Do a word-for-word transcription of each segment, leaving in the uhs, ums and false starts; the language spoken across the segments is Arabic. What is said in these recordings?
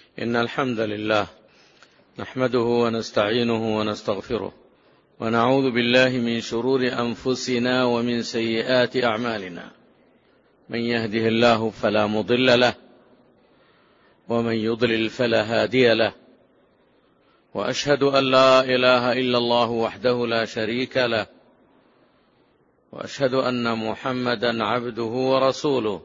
إن الحمد لله نحمده ونستعينه ونستغفره ونعوذ بالله من شرور أنفسنا ومن سيئات أعمالنا. من يهده الله فلا مضل له ومن يضلل فلا هادي له، وأشهد أن لا إله إلا الله وحده لا شريك له، وأشهد أن محمدا عبده ورسوله.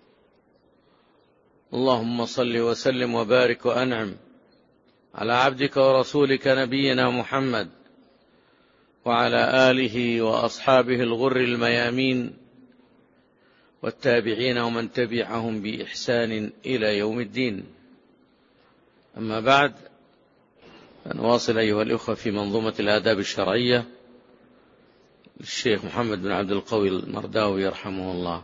اللهم صل وسلم وبارك وأنعم على عبدك ورسولك نبينا محمد وعلى آله وأصحابه الغر الميامين والتابعين ومن تبعهم بإحسان إلى يوم الدين. أما بعد، فنواصل أيها الأخوة في منظومة الآداب الشرعية للشيخ محمد بن عبد القوي المرداوي يرحمه الله.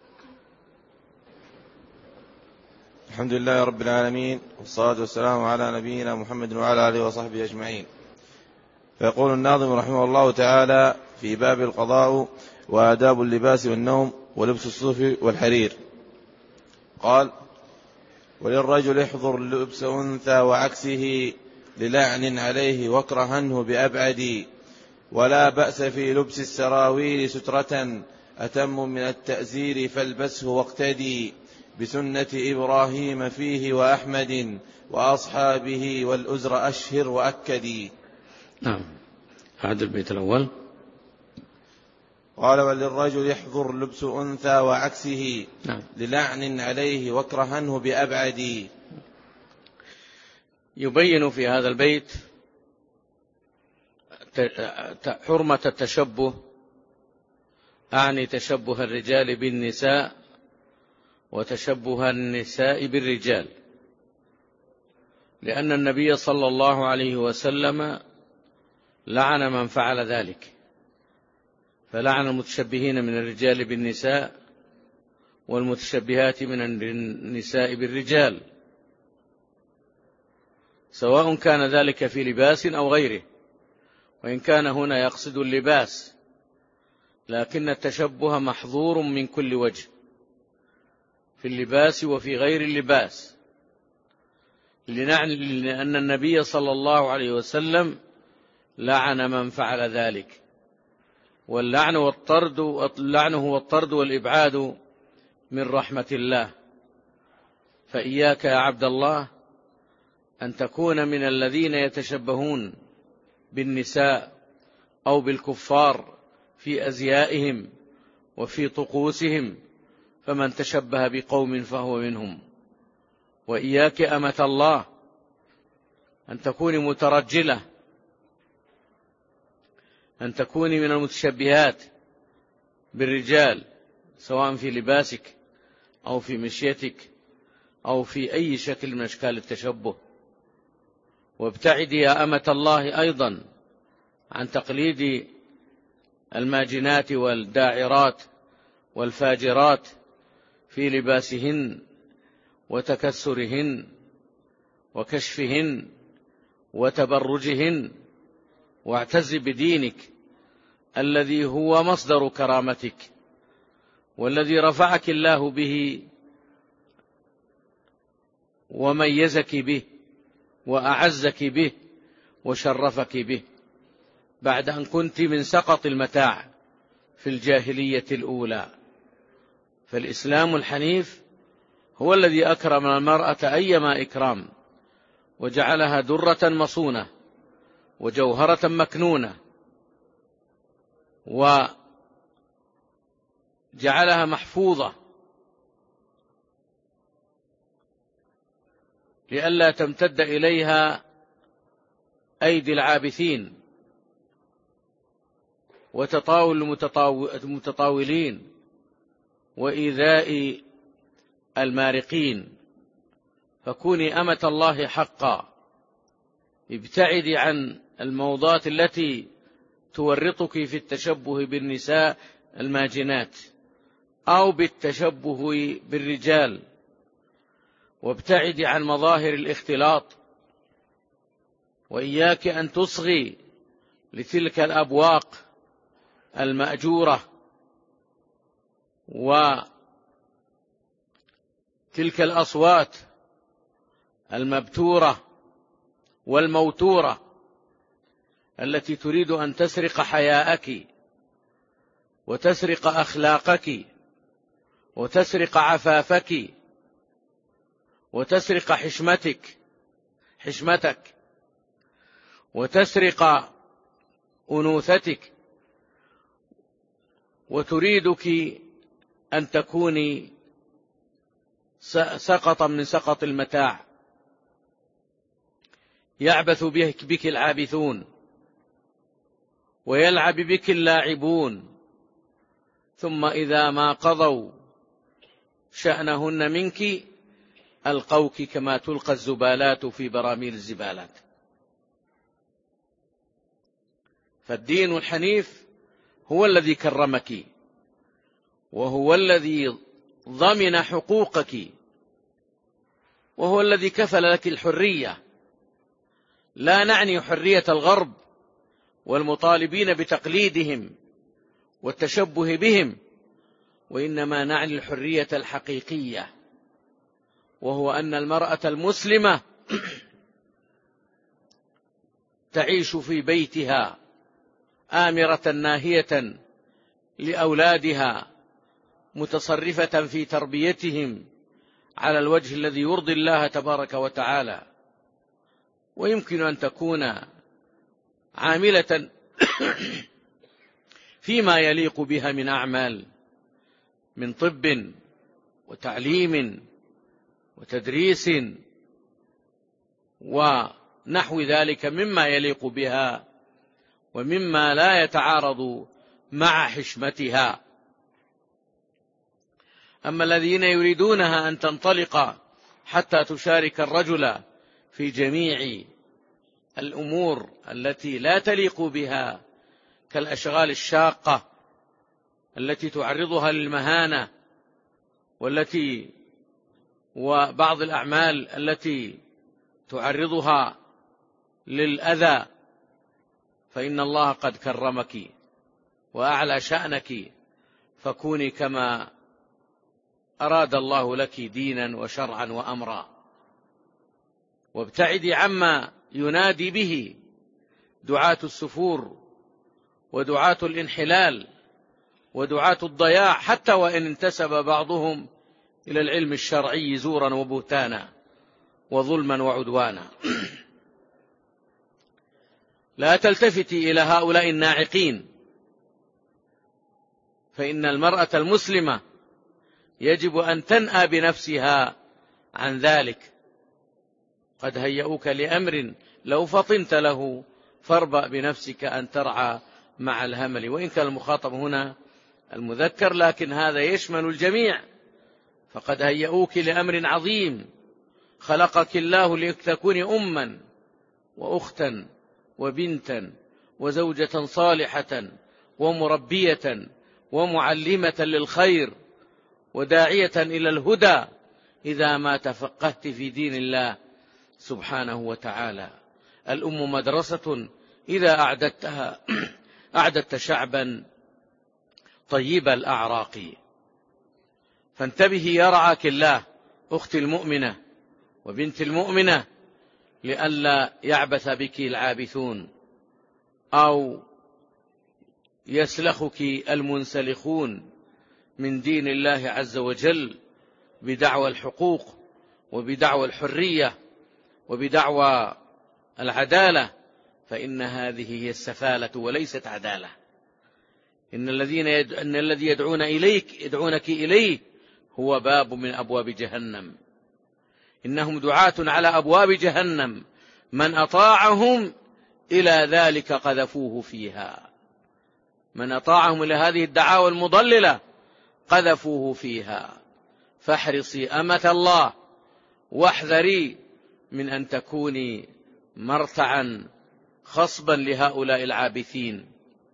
الحمد لله رب العالمين، والصلاة والسلام على نبينا محمد وعلى آله وصحبه أجمعين. فيقول الناظم رحمه الله تعالى في باب القضاء وآداب اللباس والنوم ولبس الصوف والحرير، قال: وللرجل احضر لبس أنثى وعكسه للعن عليه واكرهنه بأبعد، ولا بأس في لبس السراويل سترة أتم من التأزير فالبسه واقتدي بسنة إبراهيم فيه وأحمد وأصحابه والأزر أشهر وأكدي. نعم، هذا البيت الأول. قال: وللرجل يحضر لبس أنثى وعكسه نعم. للعن عليه واكرهنه بأبعد. يبين في هذا البيت حرمة التشبه، أعني تشبه الرجال بالنساء وتشبه النساء بالرجال، لأن النبي صلى الله عليه وسلم لعن من فعل ذلك، فلعن المتشبهين من الرجال بالنساء والمتشبهات من النساء بالرجال، سواء كان ذلك في لباس أو غيره، وإن كان هنا يقصد اللباس، لكن التشبه محظور من كل وجه في اللباس وفي غير اللباس، لأن النبي صلى الله عليه وسلم لعن من فعل ذلك. واللعن والطرد اللعن هو الطرد والإبعاد من رحمة الله. فإياك يا عبد الله أن تكون من الذين يتشبهون بالنساء أو بالكفار في أزيائهم وفي طقوسهم، فمن تشبه بقوم فهو منهم. وإياك أمة الله أن تكوني مترجلة، أن تكوني من المتشبهات بالرجال، سواء في لباسك أو في مشيتك أو في أي شكل من أشكال التشبه. وابتعدي يا أمة الله أيضا عن تقليد الماجنات والداعرات والفاجرات في لباسهن وتكسرهن وكشفهن وتبرجهن، واعتز بدينك الذي هو مصدر كرامتك والذي رفعك الله به وميزك به وأعزك به وشرفك به، بعد أن كنت من سقط المتاع في الجاهلية الأولى. فالإسلام الحنيف هو الذي أكرم المرأة أيما إكرام، وجعلها درة مصونة وجوهرة مكنونة، وجعلها محفوظة لئلا تمتد إليها أيدي العابثين وتطاول المتطاولين وإيذاء المارقين. فكوني أمة الله حقا، ابتعدي عن الموضات التي تورطك في التشبه بالنساء الماجنات أو بالتشبه بالرجال، وابتعدي عن مظاهر الاختلاط، وإياك أن تصغي لتلك الأبواق المأجورة وتلك الأصوات المبتورة والموتورة التي تريد أن تسرق حياءك وتسرق أخلاقك وتسرق عفافك وتسرق حشمتك حشمتك وتسرق أنوثتك، وتريدك أن تكوني سقطا من سقط المتاع، يعبث بك, بك العابثون ويلعب بك اللاعبون، ثم إذا ما قضوا شأنهن منك ألقوك كما تلقى الزبالات في براميل الزبالات. فالدين الحنيف هو الذي كرمك، وهو الذي ضمن حقوقك، وهو الذي كفل لك الحرية. لا نعني حرية الغرب والمطالبين بتقليدهم والتشبه بهم، وإنما نعني الحرية الحقيقية، وهو أن المرأة المسلمة تعيش في بيتها آمرة ناهية لأولادها، متصرفة في تربيتهم على الوجه الذي يرضي الله تبارك وتعالى. ويمكن أن تكون عاملة فيما يليق بها من أعمال، من طب وتعليم وتدريس ونحو ذلك مما يليق بها ومما لا يتعارض مع حشمتها. أما الذين يريدونها أن تنطلق حتى تشارك الرجل في جميع الأمور التي لا تليق بها، كالأشغال الشاقة التي تعرضها للمهانة، والتي وبعض الأعمال التي تعرضها للأذى، فإن الله قد كرمك وأعلى شأنك، فكوني كما أراد الله لك دينا وشرعا وأمرا، وابتعدي عما ينادي به دعاة السفور ودعاة الانحلال ودعاة الضياع، حتى وإن انتسب بعضهم إلى العلم الشرعي زورا وبهتانا وظلما وعدوانا. لا تلتفتي إلى هؤلاء الناعقين، فإن المرأة المسلمة يجب أن تنأى بنفسها عن ذلك. قد هيئوك لأمر لو فطنت له فاربأ بنفسك أن ترعى مع الهمل، وإن كان المخاطب هنا المذكر، لكن هذا يشمل الجميع. فقد هيئوك لأمر عظيم، خلقك الله لتكوني أما وأختا وبنتا وزوجة صالحة ومربية ومعلمة للخير وداعية إلى الهدى، إذا ما تفقهت في دين الله سبحانه وتعالى. الأم مدرسة إذا أعددتها أعددت شعبا طيب الأعراق. فانتبهي يرعاك الله أختي المؤمنة وبنت المؤمنة، لئلا يعبث بك العابثون أو يسلخك المنسلخون من دين الله عز وجل بدعوى الحقوق وبدعوى الحرية وبدعوى العدالة، فإن هذه هي السفالة وليست عدالة. إن الذين يد... إن الذي يدعون إليك يدعونك إليه هو باب من أبواب جهنم. إنهم دعاة على أبواب جهنم، من أطاعهم إلى ذلك قذفوه فيها. من أطاعهم إلى هذه الدعاوى المضللة قذفوه فيها. فاحرصي أمة الله واحذري من أن تكوني مرتعا خصبا لهؤلاء العابثين،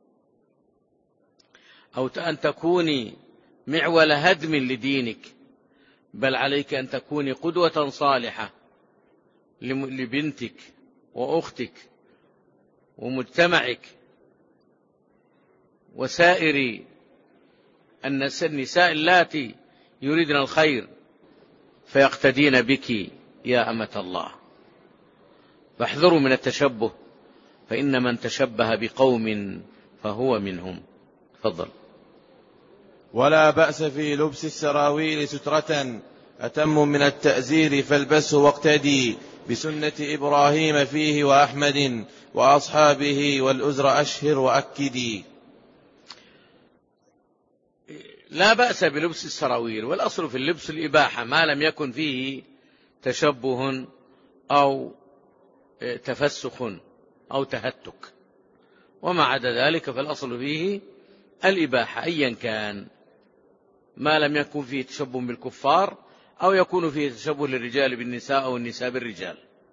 أو أن تكوني معول هدم لدينك، بل عليك أن تكوني قدوة صالحة لبنتك وأختك ومجتمعك وسائر النساء اللاتي يريدن الخير، فيقتدين بك يا أمة الله. فاحذروا من التشبه، فإن من تشبه بقوم فهو منهم. تفضل. ولا بأس في لبس السراويل سترة أتم من التأزير فالبسه واقتدي بسنة إبراهيم فيه وأحمد وأصحابه والأزر أشهر وأكدي. لا بأس بلبس السراويل، والأصل في اللبس الإباحة ما لم يكن فيه تشبه أو تفسخ أو تهتك، وما عدا ذلك فالأصل فيه الإباحة أيا كان، ما لم يكن فيه تشبه بالكفار أو يكون فيه تشبه للرجال بالنساء أو النساء بالرجال.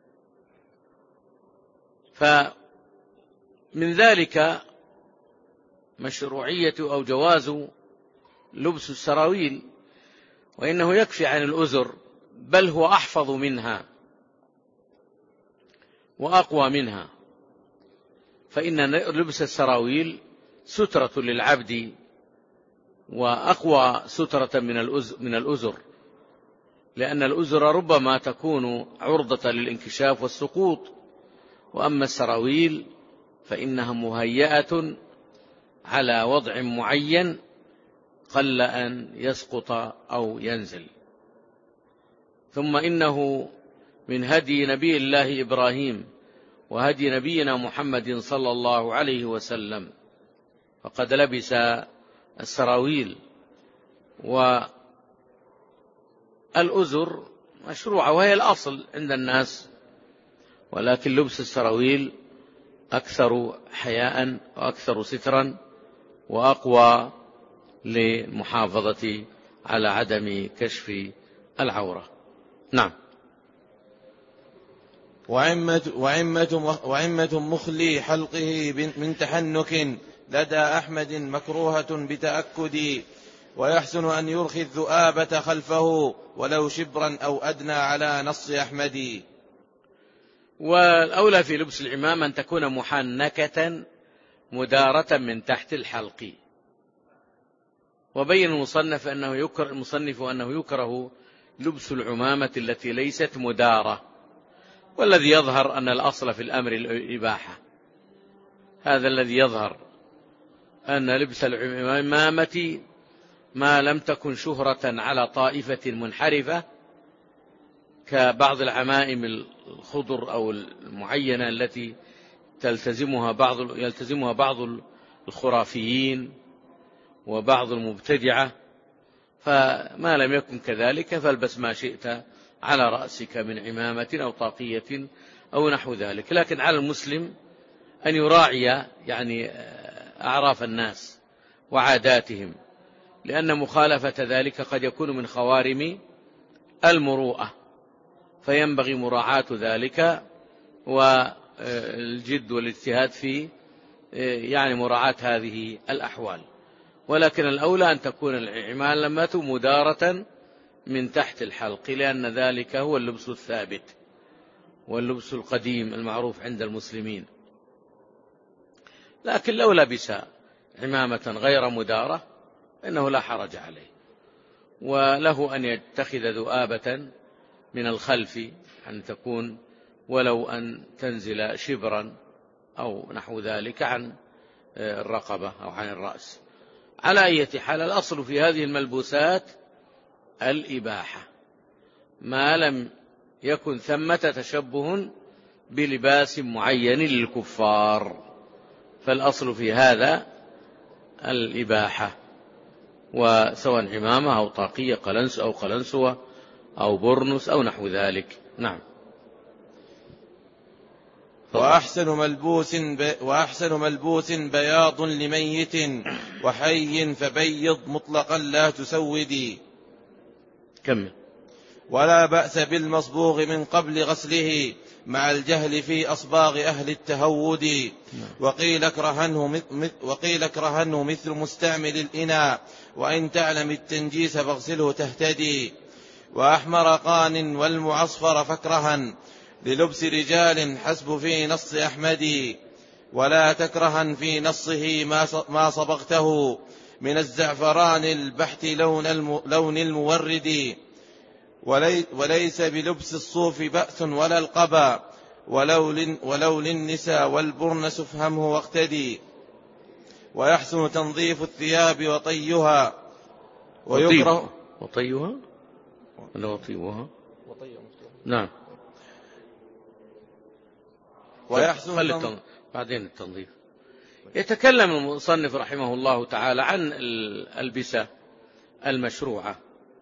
فمن ذلك مشروعية أو جواز لبس السراويل، وإنه يكفي عن الأزر، بل هو أحفظ منها وأقوى منها، فإن لبس السراويل سترة للعبد وأقوى سترة من الأزر، لأن الأزر ربما تكون عرضة للانكشاف والسقوط، وأما السراويل فإنها مهيئة على وضع معين قل أن يسقط أو ينزل. ثم إنه من هدي نبي الله إبراهيم وهدي نبينا محمد صلى الله عليه وسلم، فقد لبس السراويل. والأزر مشروعة وهي الأصل عند الناس، ولكن لبس السراويل أكثر حياء وأكثر سترا وأقوى للمحافظة على عدم كشف العورة. نعم. وعمة, وعمة, وعمة مخلي حلقه من تحنك لدى أحمد مكروهة بتأكد، ويحسن أن يرخي الذؤابة خلفه ولو شبرا أو أدنى على نص أحمد. والأولى في لبس العمامة أن تكون محنكة مدارة من تحت الحلق. وبين المصنف أنه يكره, المصنف أنه يكره لبس العمامة التي ليست مدارة، والذي يظهر أن الأصل في الأمر الإباحة. هذا الذي يظهر أن لبس العمامة ما لم تكن شهرة على طائفة منحرفة كبعض العمائم الخضر أو المعينة التي تلتزمها بعض يلتزمها بعض الخرافيين وبعض المبتدعة، فما لم يكن كذلك فالبس ما شئت على رأسك من عمامة أو طاقية أو نحو ذلك. لكن على المسلم أن يراعي يعني أعراف الناس وعاداتهم، لأن مخالفة ذلك قد يكون من خوارم المروءة، فينبغي مراعاة ذلك والجد والاجتهاد في يعني مراعاة هذه الأحوال. ولكن الأولى أن تكون العمامة مدارة من تحت الحلق، لأن ذلك هو اللبس الثابت واللبس القديم المعروف عند المسلمين. لكن لو لبس عمامة غير مدارة إنه لا حرج عليه، وله أن يتخذ ذؤابة من الخلف أن تكون ولو أن تنزل شبرا أو نحو ذلك عن الرقبة أو عن الرأس. على أي حال الأصل في هذه الملبوسات الإباحة ما لم يكن ثمة تشبه بلباس معين للكفار، فالأصل في هذا الإباحة، وسواء عمامة أو طاقية قلنس أو قلنسوة أو برنس أو نحو ذلك. نعم. وأحسن ملبوس, وأحسن ملبوس بياض لميت وحي فبيض مطلقا لا تسودي. كمل. ولا بأس بالمصبوغ من قبل غسله مع الجهل في أصباغ أهل التهود. وقيل اكرهنه, وقيل اكرهنه مثل مستعمل الإناء وإن تعلم التنجيس فاغسله تهتدي. وأحمر قان والمعصفر فكرها للبس رجال حسب في نص أحمد. ولا تكرها في نصه ما صبغته من الزعفران البحت لون, الم لون المورد. ولي وليس بلبس الصوف بأس ولا القبا، ولو, لن ولو للنساء والبرنس فهمه واقتدي. ويحسن تنظيف الثياب وطيها ويكره وطيها ولا وطيها؟ نعم. ويحسن تنظيف بعدين التنظيف. يتكلم المصنف رحمه الله تعالى عن الألبسة المشروعة.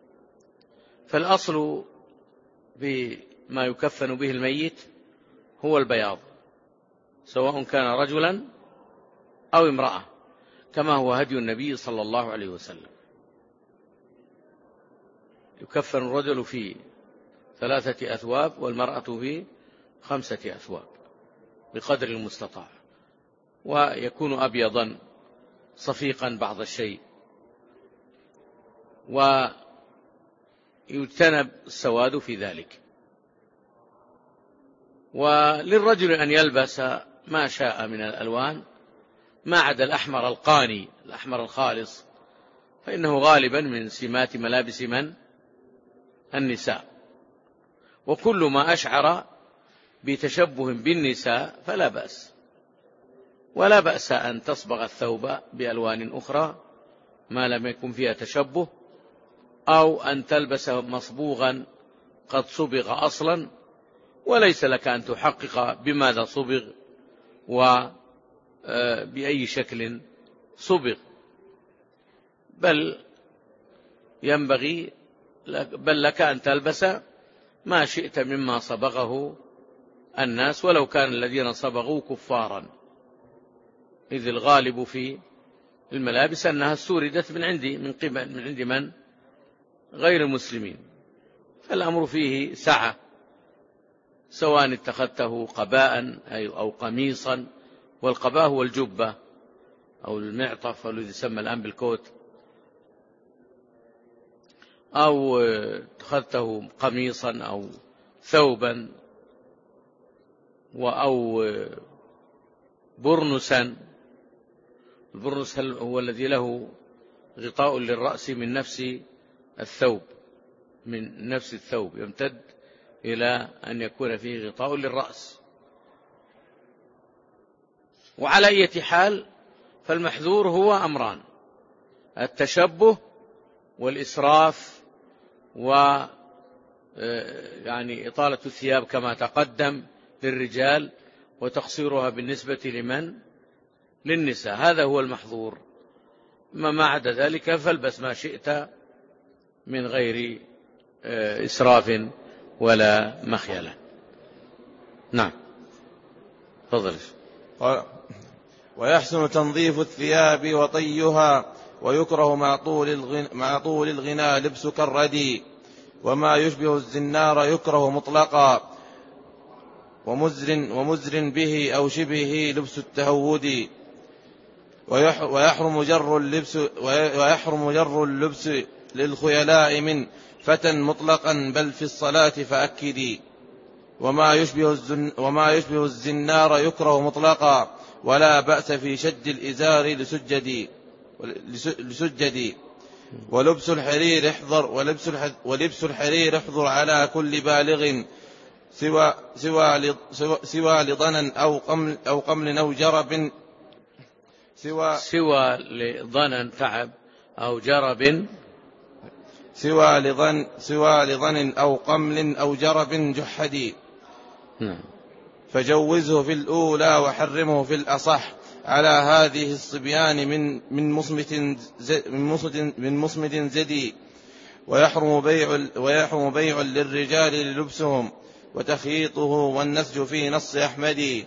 فالأصل بما يكفن به الميت هو البياض، سواء كان رجلا أو امرأة، كما هو هدي النبي صلى الله عليه وسلم. يكفن الرجل في ثلاثة أثواب والمرأة في خمسة أثواب بقدر المستطاع، ويكون أبيضا صفيقا بعض الشيء، ويجتنب السواد في ذلك. وللرجل أن يلبس ما شاء من الألوان ما عدا الأحمر القاني، الأحمر الخالص، فإنه غالبا من سمات ملابس من؟ النساء. وكل ما أشعر بتشبه بالنساء فلا بأس، ولا بأس أن تصبغ الثوب بألوان أخرى ما لم يكن فيها تشبه، أو أن تلبس مصبوغا قد صبغ أصلا، وليس لك أن تحقق بماذا صبغ وبأي شكل صبغ، بل ينبغي بل لك أن تلبس ما شئت مما صبغه الناس، ولو كان الذين صبغوا كفارا، إذ الغالب في الملابس أنها استوردت من عندي من قبل من عند من؟ غير المسلمين. فالأمر فيه سعة، سواء اتخذته قباء أو قميصا، والقباء هو الجبة أو المعطف الذي يسمى الآن بالكوت، أو اتخذته قميصا أو ثوبا أو برنسا. البرنس هو الذي له غطاء للرأس من نفس الثوب من نفس الثوب يمتد إلى أن يكون فيه غطاء للرأس. وعلى أي حال فالمحذور هو أمران: التشبه والإسراف، و يعني إطالة الثياب كما تقدم للرجال وتقصيرها بالنسبة لمن؟ للنساء. هذا هو المحظور. ما عدا ذلك فالبس ما شئت من غير إسراف ولا مخيلة. نعم، تفضل. ويحسن تنظيف الثياب وطيها، ويكره مع طول الغنى, مع طول الغنى لبس كالردي، وما يشبه الزنار يكره مطلقا، ومزر, ومزر به أو شبهه لبس التهود، ويحرم جر اللبس, ويحرم جر اللبس للخيلاء من فتى مطلقا بل في الصلاة فأكدي. وما يشبه, الزن وما يشبه الزنار يكره مطلقا، ولا بأس في شد الإزار لسجدي, لسجدي. ولبس الحرير احذر ولبس, ولبس الحرير احذر على كل بالغ، سوى, سوى, سوى, سوى لضنن أو قمل, أو قمل أو جرب، سوى, سوى لضنن تعب أو جرب، سوى لضن سوى لضن أو قمل أو جرب جحدي. فجوزه في الأولى وحرمه في الأصح على هذه الصبيان من من مصمت من مصمت من مصمت زدي. ويحرم بيع ويحرم بيع للرجال للبسهم وتخييطه والنسج في نص أحمد.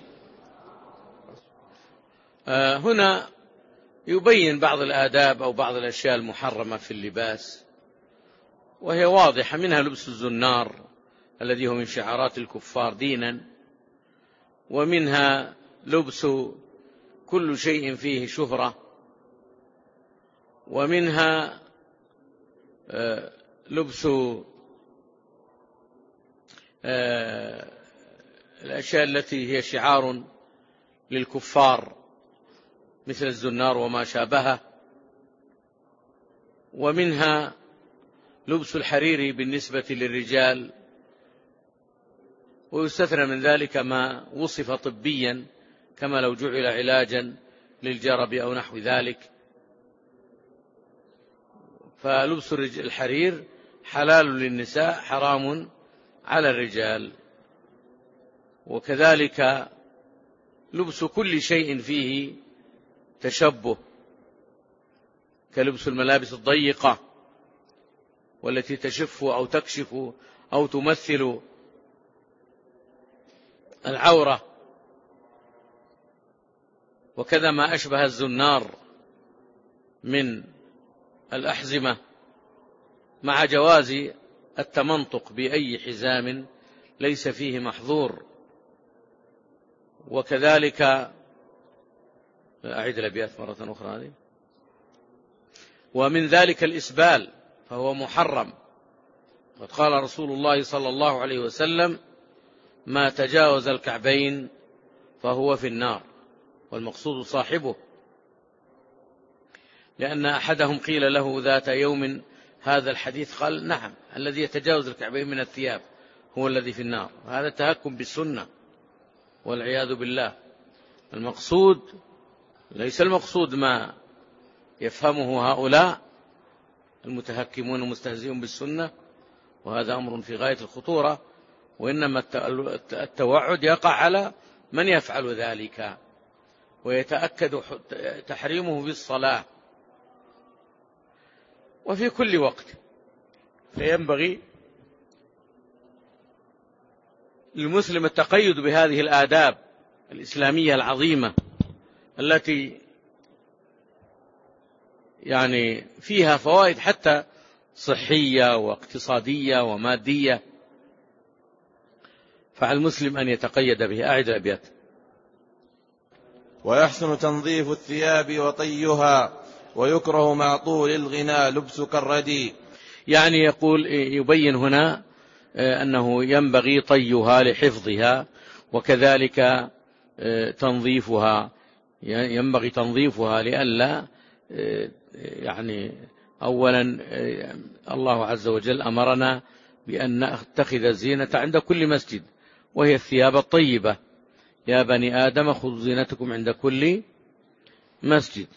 آه هنا يبين بعض الآداب أو بعض الأشياء المحرمة في اللباس، وهي واضحة، منها لبس الزنار الذي هو من شعارات الكفار دينا، ومنها لبس كل شيء فيه شهرة، ومنها لبس الأشياء التي هي شعار للكفار مثل الزنار وما شابهه، ومنها لبس الحرير بالنسبة للرجال، ويستثنى من ذلك ما وصف طبيا كما لو جعل علاجا للجرب أو نحو ذلك. فلبس الحرير حلال للنساء حرام على الرجال. وكذلك لبس كل شيء فيه تشبه كلبس الملابس الضيقة والتي تشف أو تكشف أو تمثل العورة، وكذا ما أشبه الزنار من الأحزمة، مع جواز التمنطق بأي حزام ليس فيه محظور. وكذلك أعيد الأبيات مرة أخرى هذه. ومن ذلك الإسبال فهو محرم، قد قال رسول الله صلى الله عليه وسلم: ما تجاوز الكعبين فهو في النار، والمقصود صاحبه، لأن أحدهم قيل له ذات يوم هذا الحديث، قال: نعم، الذي يتجاوز الكعبين من الثياب هو الذي في النار. هذا تهكم بالسنة والعياذ بالله. المقصود ليس المقصود ما يفهمه هؤلاء المتهكمون المستهزئون بالسنة، وهذا أمر في غاية الخطورة، وإنما التوعد يقع على من يفعل ذلك ويتأكد تحريمه بالصلاة وفي كل وقت. فينبغي للمسلم التقيد بهذه الآداب الإسلامية العظيمة التي يعني فيها فوائد حتى صحية واقتصادية ومادية، فعلى المسلم أن يتقيد به. أعد الأبيات. ويحسن تنظيف الثياب وطيها، ويكره مع طول الغنى لبس كالردي. يعني يقول يبين هنا أنه ينبغي طيها لحفظها، وكذلك تنظيفها، ينبغي تنظيفها لئلا يعني أولا الله عز وجل أمرنا بأن نتخذ الزينة عند كل مسجد، وهي الثياب الطيبة. يا بني آدم خذوا زينتكم عند كل مسجد.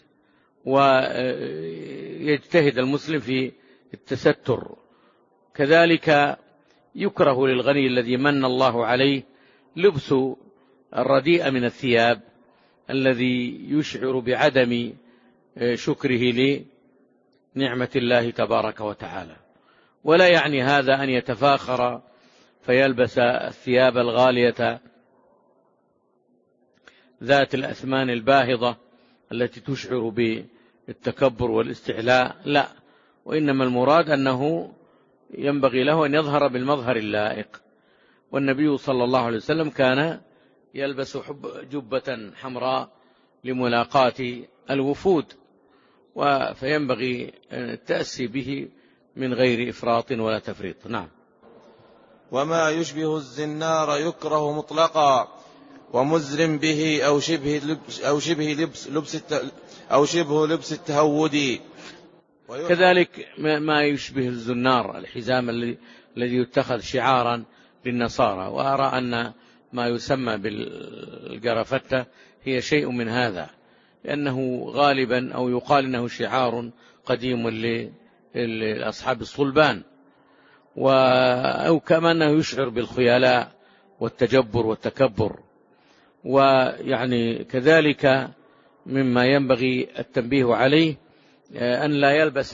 ويجتهد المسلم في التستر. كذلك يكره للغني الذي من الله عليه لبس الرديء من الثياب الذي يشعر بعدم شكره لنعمة الله تبارك وتعالى. ولا يعني هذا أن يتفاخر فيلبس الثياب الغالية ذات الأثمان الباهظة التي تشعر بالتكبر والاستعلاء، لا، وإنما المراد أنه ينبغي له أن يظهر بالمظهر اللائق. والنبي صلى الله عليه وسلم كان يلبس جبة حمراء لملاقاة الوفود، فينبغي التأسي به من غير إفراط ولا تفريط. نعم. وما يشبه الزنار يكره مطلقا، ومزر به أو شبه لبس أو شبه لبس لبس أو شبه لبس التهودي. كذلك ما يشبه الزنار، الحزام الذي يتخذ شعارا للنصارى، وأرى أن ما يسمى بالجرفتة هي شيء من هذا، لأنه غالبا أو يقال أنه شعار قديم لأصحاب الصلبان، أو كما أنه يشعر بالخيلاء والتجبر والتكبر. ويعني كذلك مما ينبغي التنبيه عليه أن لا يلبس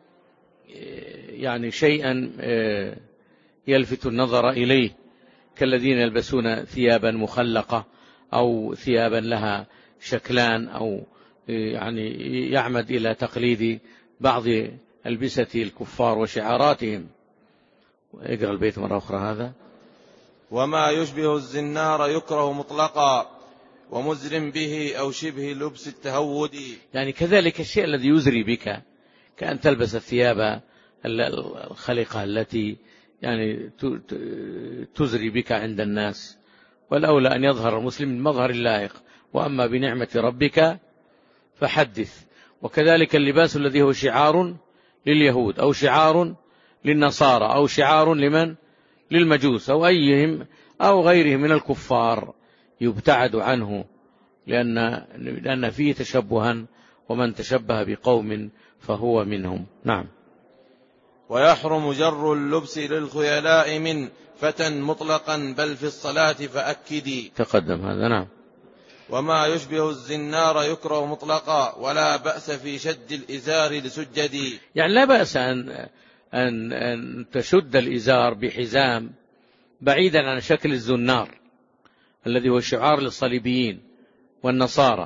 يعني شيئا يلفت النظر إليه، كالذين يلبسون ثيابا مخلقة أو ثيابا لها شكلان، أو يعني يعمد إلى تقليد بعض ألبسة الكفار وشعاراتهم. اقرأ البيت مرة أخرى هذا. وما يشبه الزنار يكره مطلقا، ومزر به أو شبه لبس التهودي. يعني كذلك الشيء الذي يزري بك، كأن تلبس الثياب الخلقة التي يعني تزري بك عند الناس، والأولى أن يظهر المسلم من مظهر اللائق، وأما بنعمة ربك فحدث. وكذلك اللباس الذي هو شعار لليهود أو شعار للنصارى أو شعار لمن؟ للمجوس أو أيهم أو غيرهم من الكفار يبتعد عنه، لأن, لأن فيه تشبها، ومن تشبه بقوم فهو منهم. نعم. ويحرم جر اللبس للخيلاء من فتى مطلقا بل في الصلاة فأكدي. تقدم هذا. نعم. وما يشبه الزنار يكره مطلقا ولا بأس في شد الإزار لسجدي. يعني لا بأس أن, أن, أن تشد الإزار بحزام بعيدا عن شكل الزنار الذي هو شعار للصليبيين والنصارى،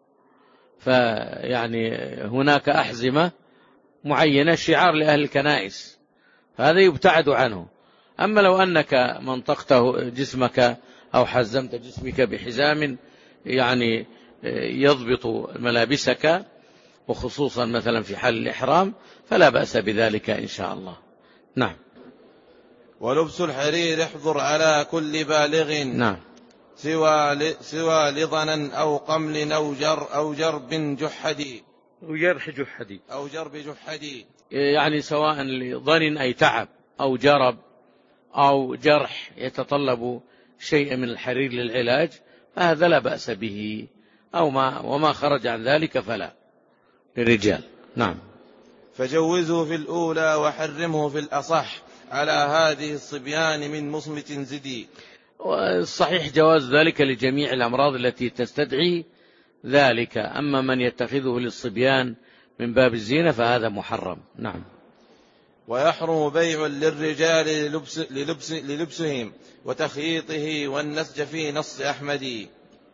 فيعني هناك أحزمة معينة شعار لأهل الكنائس، هذا يبتعد عنه. أما لو أنك منطقته جسمك أو حزمت جسمك بحزام يعني يضبط ملابسك، وخصوصا مثلا في حال الإحرام، فلا بأس بذلك إن شاء الله. نعم. ولبس الحرير احضر على كل بالغ. نعم. سوى سوى لضنا أو قمل أو جر أو جرب جحدي. أو جرح جحدي. أو جرب جحدي. يعني سواء لضن أي تعب أو جرب أو جرح يتطلب شيء من الحرير للعلاج، فهذا لا بأس به، أو ما وما خرج عن ذلك فلا للرجال. نعم. فجوزه في الأولى وحرمه في الأصح على هذه الصبيان من مصمت زدي. والصحيح جواز ذلك لجميع الأمراض التي تستدعي ذلك، أما من يتخذه للصبيان من باب الزينة فهذا محرم. نعم. ويحرم بيع للرجال للبس للبس للبسهم وتخييطه والنسج في نص أحمد.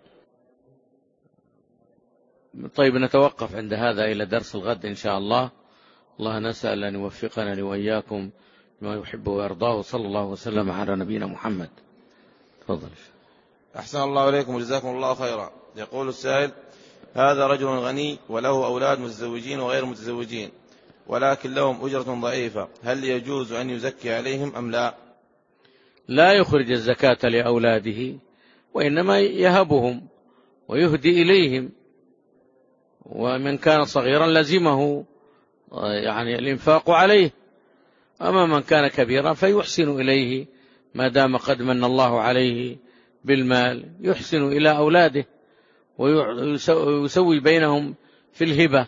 طيب نتوقف عند هذا إلى درس الغد إن شاء الله. الله نسأل أن يوفقنا وإياكم ما يحب ويرضاه، صلى الله وسلم على نبينا محمد. تفضل. أحسن الله إليكم وجزاكم الله خيرا. يقول السائل: هذا رجل غني وله أولاد متزوجين وغير متزوجين، ولكن لهم أجرة ضعيفة، هل يجوز أن يزكي عليهم أم لا؟ لا يخرج الزكاة لأولاده، وإنما يهبهم ويهدي إليهم، ومن كان صغيرا لزمه يعني الإنفاق عليه، أما من كان كبيرا فيحسن إليه ما دام قد من الله عليه بالمال، يحسن إلى أولاده ويسوي بينهم في الهبة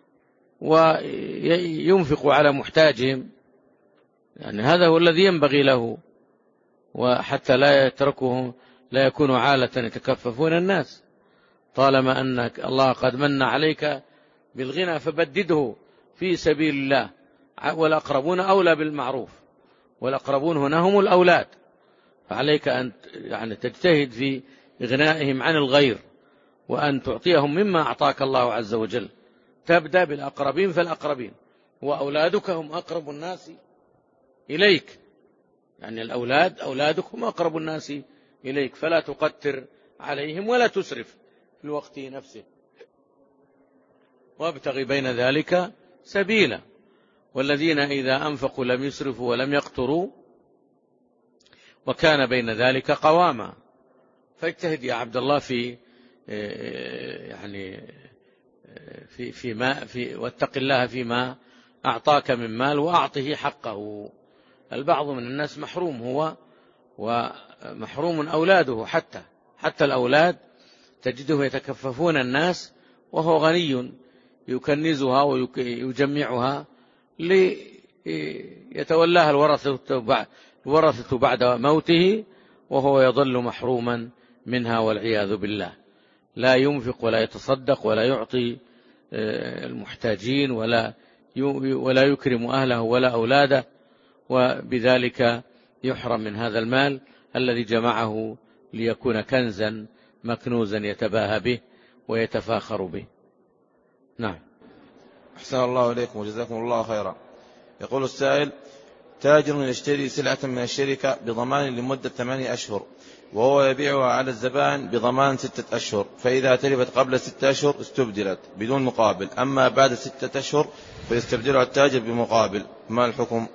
وينفق على محتاجهم، يعني هذا هو الذي ينبغي له، وحتى لا يتركهم لا يكونوا عالة يتكففون الناس. طالما أنك الله قد من عليك بالغنى فبدده في سبيل الله، والأقربون أولى بالمعروف، والأقربون هنا هم الأولاد، فعليك أن يعني تجتهد في إغنائهم عن الغير، وأن تعطيهم مما أعطاك الله عز وجل. تبدأ بالأقربين فالأقربين، وأولادك هم أقرب الناس إليك، يعني الأولاد أولادك هم أقرب الناس إليك، فلا تقتر عليهم ولا تسرف في الوقت نفسه، وابتغي بين ذلك سبيلا. والذين إذا أنفقوا لم يسرفوا ولم يقتروا وكان بين ذلك قواما. فاجتهد يا عبد الله في يعني في في ما في واتق الله فيما أعطاك من مال وأعطه حقه. البعض من الناس محروم هو ومحروم أولاده، حتى حتى الأولاد تجده يتكففون الناس وهو غني يكنزها ويجمعها ليتولاها الورثة بعد موته، وهو يظل محروما منها والعياذ بالله. لا ينفق ولا يتصدق ولا يعطي المحتاجين ولا ولا يكرم أهله ولا أولاده، وبذلك يحرم من هذا المال الذي جمعه ليكون كنزا مكنوزا يتباهى به ويتفاخر به. نعم. أحسن الله إليكم وجزاكم الله خيرا. يقول السائل: تاجر يشتري سلعة من الشركة بضمان لمدة ثمانية أشهر، وهو يبيعها على الزبائن بضمان ستة أشهر، فإذا تلفت قبل ستة أشهر استبدلت بدون مقابل، أما بعد ستة أشهر فيستبدلها التاجر بمقابل، ما الحكم؟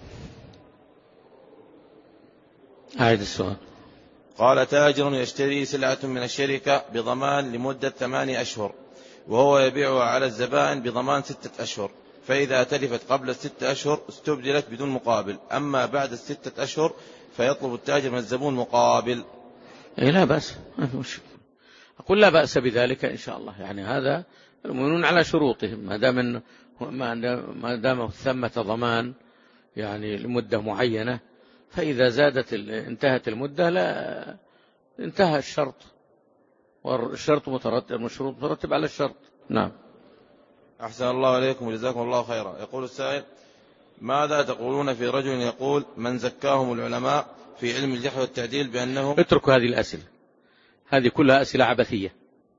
أعيد السؤال. قال: تاجر يشتري سلعة من الشركة بضمان لمدة ثمانية أشهر، وهو يبيعها على الزبائن بضمان ستة أشهر، فإذا تلفت قبل الستة أشهر استبدلت بدون مقابل، أما بعد الستة أشهر فيطلب التاجر من الزبون مقابل. إيه لا بأس، أقول لا بأس بذلك إن شاء الله. يعني هذا المؤمنون على شروطهم، ما دام ما دام ثمة ضمان يعني لمدة معينة، فإذا زادت انتهت المدة لا انتهى الشرط، والشرط مترتب المشروط مترتب على الشرط. نعم. أحسن الله عليكم وجزاكم الله خيرا. يقول السائل: ماذا تقولون في رجل يقول من زكاهم العلماء في علم الجرح والتعديل بأنهم؟ اتركوا هذه الأسئلة، هذه كلها أسئلة عبثية.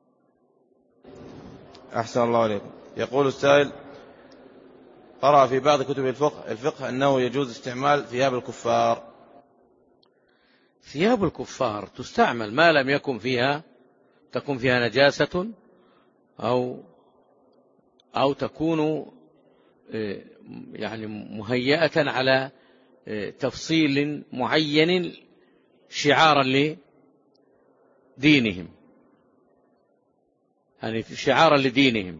أحسن الله عليكم. يقول السائل: قرأ في بعض كتب الفقه, الفقه أنه يجوز استعمال ثياب الكفار. ثياب الكفار تستعمل ما لم يكن فيها تكون فيها نجاسة أو أو تكون يعني مهيئة على تفصيل معين شعارا لدينهم، يعني شعارا لدينهم.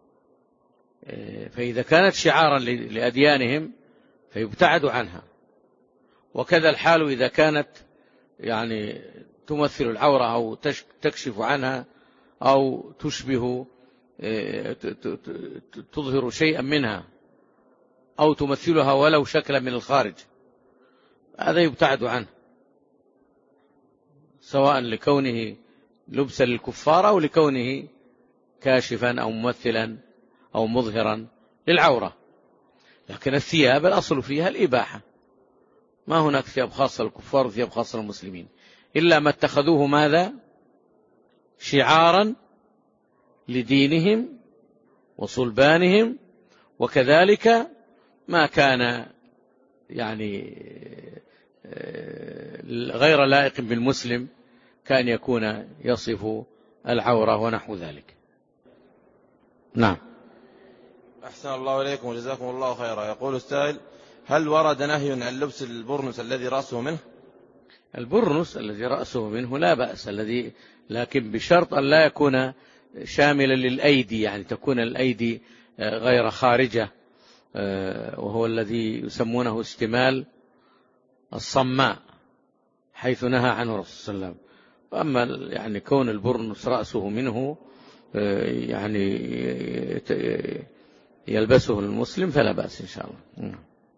فإذا كانت شعارا لأديانهم فيبتعد عنها، وكذا الحال إذا كانت يعني تمثل العورة أو تكشف عنها أو تشبه تظهر شيئا منها أو تمثلها ولو شكلا من الخارج، هذا يبتعد عنه، سواء لكونه لبسا للكفار أو لكونه كاشفا أو ممثلا أو مظهرا للعورة. لكن الثياب الأصل فيها الإباحة، ما هناك ثياب خاصة للكفار وثياب خاصة للمسلمين، إلا ما اتخذوه ماذا شعارا لدينهم وصلبانهم، وكذلك ما كان يعني غير لائق بالمسلم كان يكون يصف العورة ونحو ذلك. نعم. أحسن الله إليكم وجزاكم الله خيرا. يقول السائل: هل ورد نهي عن لبس البرنس الذي رأسه منه؟ البرنس الذي رأسه منه لا بأس، الذي لكن بشرط أن لا يكون شاملا للأيدي، يعني تكون الأيدي غير خارجة، وهو الذي يسمونه استمال الصماء حيث نهى عنه الرسول صلى الله عليه وسلم. وأما يعني كون البرنس رأسه منه يعني يلبسه المسلم فلا بأس إن شاء الله.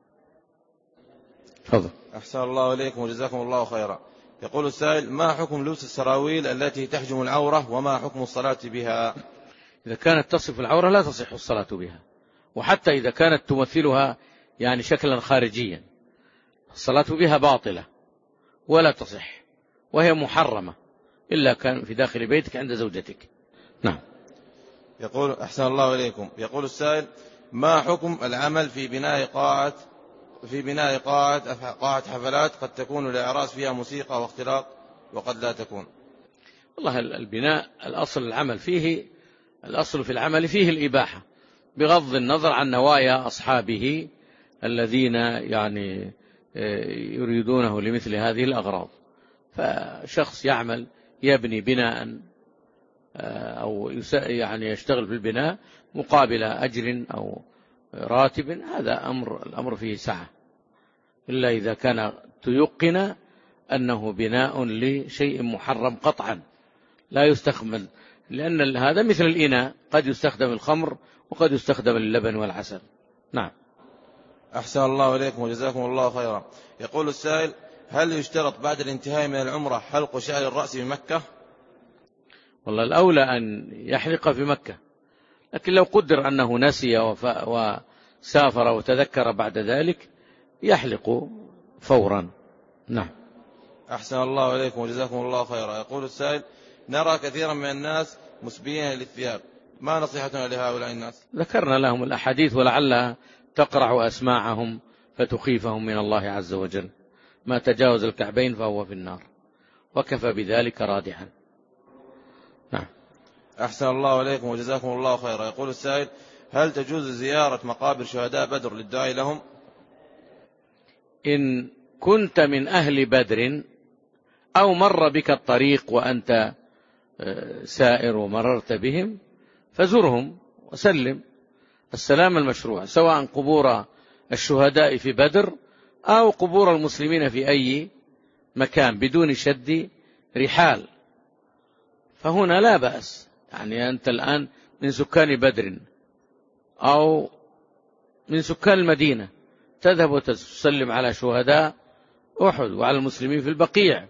تفضل. أحسن الله إليكم وجزاكم الله خيرا. يقول السائل: ما حكم لبس السراويل التي تحجم العورة وما حكم الصلاة بها؟ إذا كانت تصف العورة لا تصح الصلاة بها، وحتى إذا كانت تمثلها يعني شكلا خارجيا الصلاة بها باطلة ولا تصح، وهي محرمة إلا كان في داخل بيتك عند زوجتك. نعم. يقول: أحسن الله إليكم. يقول السائل: ما حكم العمل في بناء قاعة في بناء قاعة قاعة حفلات قد تكون الأعراس فيها موسيقى واختلاط وقد لا تكون؟ والله البناء الأصل العمل فيه الأصل في العمل فيه الإباحة، بغض النظر عن نوايا أصحابه الذين يعني يريدونه لمثل هذه الأغراض. فشخص يعمل يبني بناء أو يعني يشتغل في البناء مقابل أجر أو راتب، هذا أمر الأمر فيه سعة، إلا إذا كان تيقن أنه بناء لشيء محرم قطعا لا يستخدم، لأن هذا مثل الإناء قد يستخدم الخمر وقد يستخدم اللبن والعسل. نعم. أحسن الله إليكم وجزاكم الله خيرا. يقول السائل: هل يشترط بعد الانتهاء من العمرة حلق شعر الرأس بمكة؟ والله الأولى أن يحلق في مكة، لكن لو قدر أنه نسي وسافر وتذكر بعد ذلك يحلق فورا. نعم. أحسن الله إليكم وجزاكم الله خيرا. يقول السائل: نرى كثيرا من الناس مسبيين للثياب، ما نصيحتنا لهؤلاء الناس؟ ذكرنا لهم الأحاديث ولعلها تقرع أسماعهم فتخيفهم من الله عز وجل. ما تجاوز الكعبين فهو في النار، وكفى بذلك رادعا. نعم. أحسن الله إليكم وجزاكم الله خيرا. يقول السائل: هل تجوز زيارة مقابر شهداء بدر للدعاء لهم؟ إن كنت من أهل بدر أو مر بك الطريق وأنت سائر ومررت بهم فزرهم وسلم. السلام المشروع، سواء قبور الشهداء في بدر أو قبور المسلمين في أي مكان بدون شد رحال. فهنا لا بأس، يعني أنت الآن من سكان بدر أو من سكان المدينة تذهب وتسلم على شهداء أحد وعلى المسلمين في البقيع،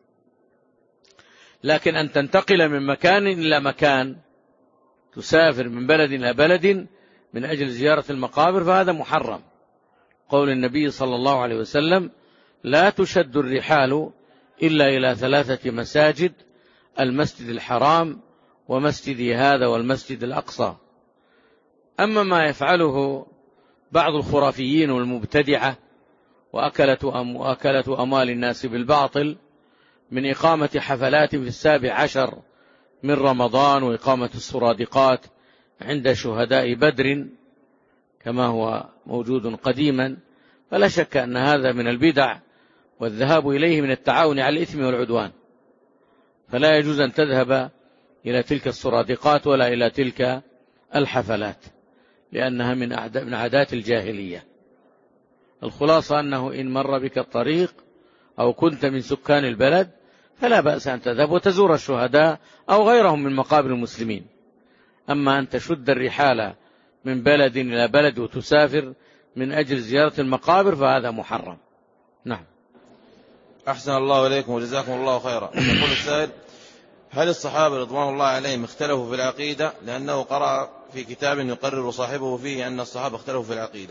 لكن أن تنتقل من مكان إلى مكان، تسافر من بلد إلى بلد من أجل زيارة المقابر، فهذا محرم. قول النبي صلى الله عليه وسلم: لا تشد الرحال إلا إلى ثلاثة مساجد: المسجد الحرام ومسجدي هذا والمسجد الأقصى. أما ما يفعله بعض الخرافيين والمبتدعة وأكلة أم وأكلة أموال الناس بالباطل من إقامة حفلات في السابع عشر من رمضان وإقامة السرادقات عند شهداء بدر كما هو موجود قديما، فلا شك أن هذا من البدع، والذهاب إليه من التعاون على الإثم والعدوان. فلا يجوز أن تذهب إلى تلك السرادقات ولا إلى تلك الحفلات، لأنها من عادات الجاهلية. الخلاصة أنه إن مر بك الطريق أو كنت من سكان البلد فلا بأس أن تذهب وتزور الشهداء أو غيرهم من مقابر المسلمين. أما أن تشد الرحالة من بلد إلى بلد وتسافر من أجل زيارة المقابر فهذا محرم. نعم. أحسن الله إليكم وجزاكم الله خيرا. يقول السائل: هل الصحابة رضوان الله عليهم اختلفوا في العقيدة؟ لأنه قرأ في كتاب يقرر صاحبه فيه أن الصحابة اختلفوا في العقيدة.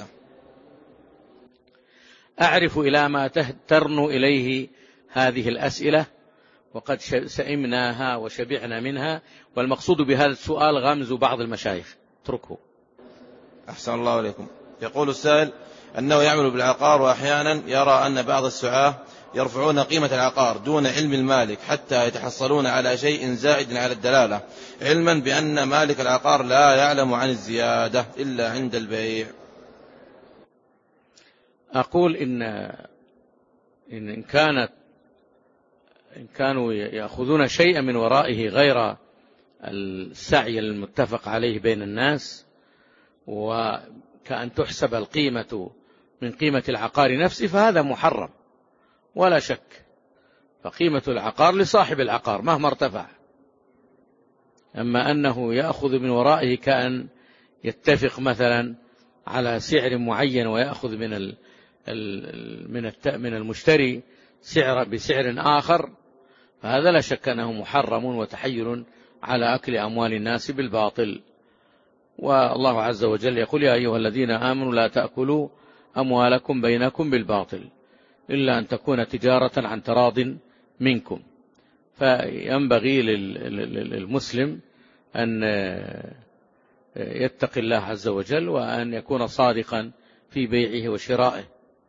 أعرف إلى ما ترنو إليه هذه الأسئلة، وقد سئمناها وشبعنا منها، والمقصود بهذا السؤال غمز بعض المشايخ، اتركه. أحسن الله إليكم. يقول السائل أنه يعمل بالعقار، وأحيانا يرى أن بعض السعاة يرفعون قيمة العقار دون علم المالك حتى يتحصلون على شيء زائد على الدلالة، علما بأن مالك العقار لا يعلم عن الزيادة إلا عند البيع. أقول إن إن كانت إن كانوا يأخذون شيئا من ورائه غير السعي المتفق عليه بين الناس، وكأن تحسب القيمة من قيمة العقار نفسه، فهذا محرم ولا شك. فقيمة العقار لصاحب العقار مهما ارتفع. أما أنه يأخذ من ورائه كأن يتفق مثلا على سعر معين ويأخذ من ال من من المشتري سعر بسعر آخر، فهذا لا شك أنه محرم وتحيل على أكل أموال الناس بالباطل. والله عز وجل يقول: يا أيها الذين آمنوا لا تأكلوا أموالكم بينكم بالباطل إلا أن تكون تجارة عن تراض منكم. فينبغي للمسلم أن يتقي الله عز وجل وأن يكون صادقا في بيعه وشرائه.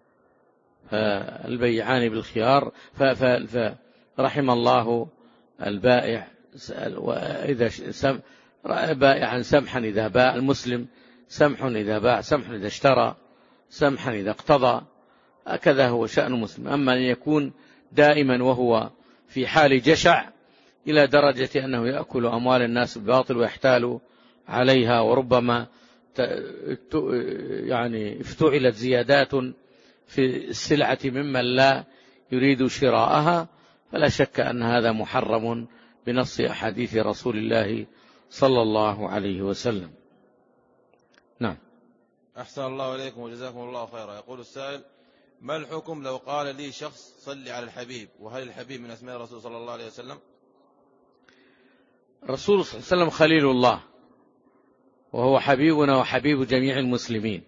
فالبيعان بالخيار، فرحم الله البائع وإذا سم بائعا سمحا إذا باع، المسلم سمح إذا باع، سمح إذا اشترى، سمحا إذا اقتضى. هكذا هو شأن المسلم. أما أن يكون دائما وهو في حال جشع إلى درجة أنه يأكل أموال الناس بالباطل ويحتال عليها، وربما يعني افتعلت زيادات في السلعة ممن لا يريد شراءها، فلا شك أن هذا محرم بنص أحاديث رسول الله صلى الله عليه وسلم. نعم. أحسن الله إليكم وجزاكم الله خيرا. يقول السائل: ما الحكم لو قال لي شخص صلي على الحبيب، وهل الحبيب من أسماء الرسول صلى الله عليه وسلم؟ الرسول صلى الله عليه وسلم خليل الله، وهو حبيبنا وحبيب جميع المسلمين،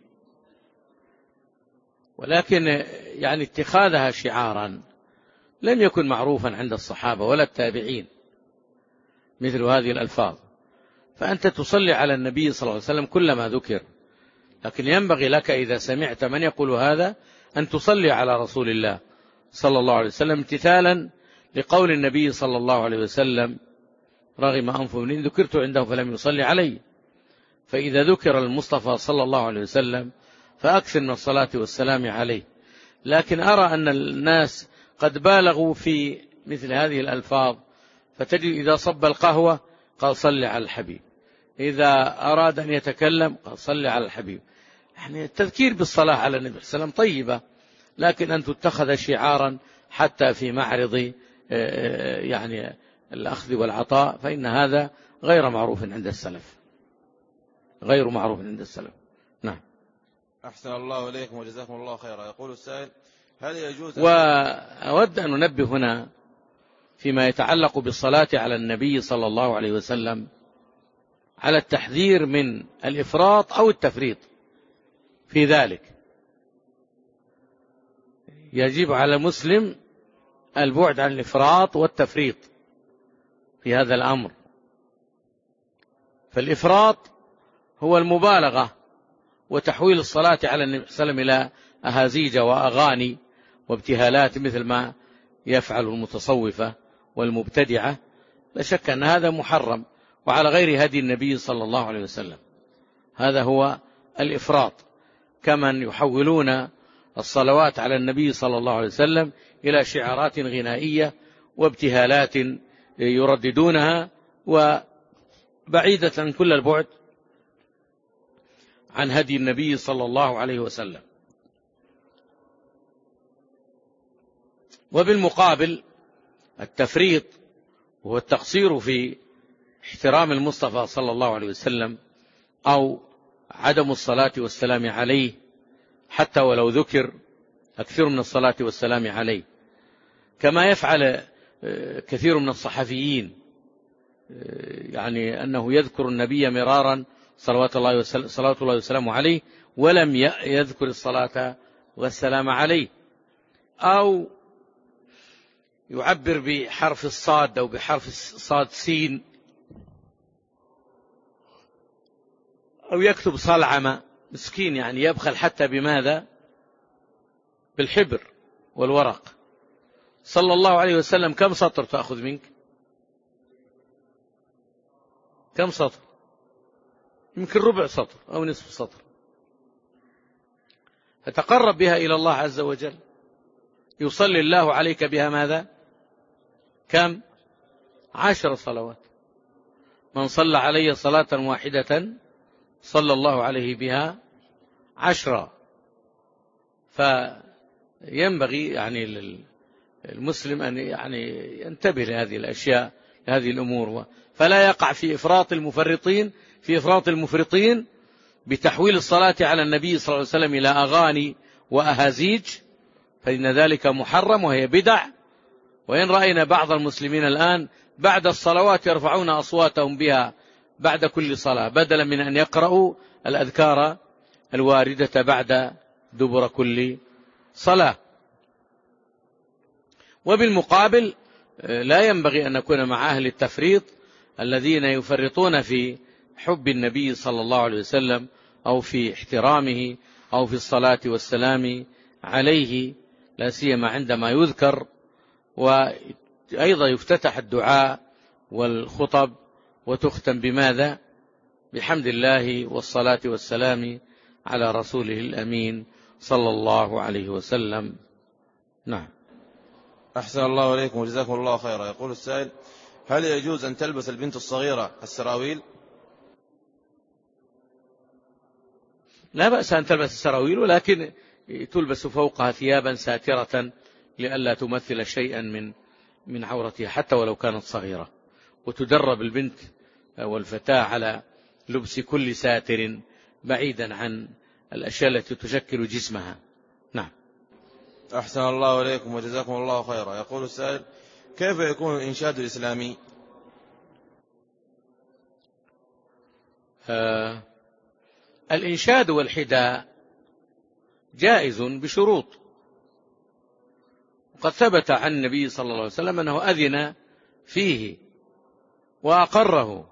ولكن يعني اتخاذها شعارا لم يكن معروفا عند الصحابة ولا التابعين مثل هذه الألفاظ. فأنت تصلي على النبي صلى الله عليه وسلم كلما ذكر، لكن ينبغي لك إذا سمعت من يقول هذا أن تصلي على رسول الله صلى الله عليه وسلم امتثالا لقول النبي صلى الله عليه وسلم: رغم أنف من ذكرت عنده فلم يصلي علي. فإذا ذكر المصطفى صلى الله عليه وسلم فأكثر من الصلاة والسلام عليه. لكن أرى أن الناس قد بالغوا في مثل هذه الألفاظ، فتجد إذا صب القهوة قال صل على الحبيب، إذا أراد أن يتكلم قال صل على الحبيب. يعني التذكير بالصلاة على النبي صلى الله عليه وسلم طيبة، لكن أن تتخذ شعارا حتى في معرض يعني الأخذ والعطاء فإن هذا غير معروف عند السلف، غير معروف عند السلف. نعم. أحسن الله إليكم وجزاكم الله خيرا. يقول السائل: هل يجوز؟ وأود أن ننبه هنا فيما يتعلق بالصلاة على النبي صلى الله عليه وسلم على التحذير من الإفراط أو التفريط في ذلك. يجب على المسلم البعد عن الإفراط والتفريط في هذا الأمر. فالإفراط هو المبالغة وتحويل الصلاة على النبي صلى الله عليه وسلم إلى أهازيج وأغاني وابتهالات مثل ما يفعل المتصوفة والمبتدعة. لا شك أن هذا محرم وعلى غير هدي النبي صلى الله عليه وسلم. هذا هو الإفراط، كمن يحولون الصلوات على النبي صلى الله عليه وسلم إلى شعارات غنائية وابتهالات يرددونها، وبعيدة كل البعد عن هدي النبي صلى الله عليه وسلم. وبالمقابل التفريط هو التقصير في احترام المصطفى صلى الله عليه وسلم أو عدم الصلاة والسلام عليه، حتى ولو ذكر أكثر من الصلاة والسلام عليه، كما يفعل كثير من الصحفيين، يعني أنه يذكر النبي مرارا صلوات الله وسلم صلوات الله وسلامه عليه ولم يذكر الصلاة والسلام عليه، أو يعبر بحرف الصاد أو بحرف صاد سين، أو يكتب صلعمة مسكين، يعني يبخل حتى بماذا؟ بالحبر والورق. صلى الله عليه وسلم كم سطر تأخذ منك؟ كم سطر؟ يمكن ربع سطر أو نصف سطر، فتقرب بها إلى الله عز وجل. يصلي الله عليك بها ماذا؟ كم؟ عشر صلوات. من صلى علي صلاة واحدة صلى الله عليه بها عشرة. فينبغي يعني للمسلم أن يعني ينتبه لهذه الأشياء، لهذه الأمور، فلا يقع في إفراط المفرطين في إفراط المفرطين بتحويل الصلاة على النبي صلى الله عليه وسلم إلى أغاني وأهازيج، فإن ذلك محرم وهي بدع. وإن رأينا بعض المسلمين الآن بعد الصلوات يرفعون أصواتهم بها بعد كل صلاة، بدلا من أن يقرأوا الأذكار الواردة بعد دبر كل صلاة. وبالمقابل لا ينبغي أن نكون مع أهل التفريط الذين يفرطون في حب النبي صلى الله عليه وسلم أو في احترامه أو في الصلاة والسلام عليه، لا سيما عندما يذكر. وأيضا يفتتح الدعاء والخطب وتختم بماذا؟ بحمد الله والصلاة والسلام على رسوله الأمين صلى الله عليه وسلم. نعم. أحسن الله إليكم وجزاكم الله خيرا. يقول السائل: هل يجوز أن تلبس البنت الصغيرة السراويل؟ لا بأس أن تلبس السراويل، ولكن تلبس فوقها ثيابا ساترة لئلا تمثل شيئا من من عورتها حتى ولو كانت صغيرة. وتدرب البنت والفتاة على لبس كل ساتر بعيدا عن الأشياء التي تشكل جسمها. نعم. أحسن الله إليكم وجزاكم الله خيرا. يقول السائل: كيف يكون الإنشاد الإسلامي؟ آه الإنشاد والحداء جائز بشروط، وقد ثبت عن النبي صلى الله عليه وسلم أنه أذن فيه وأقره،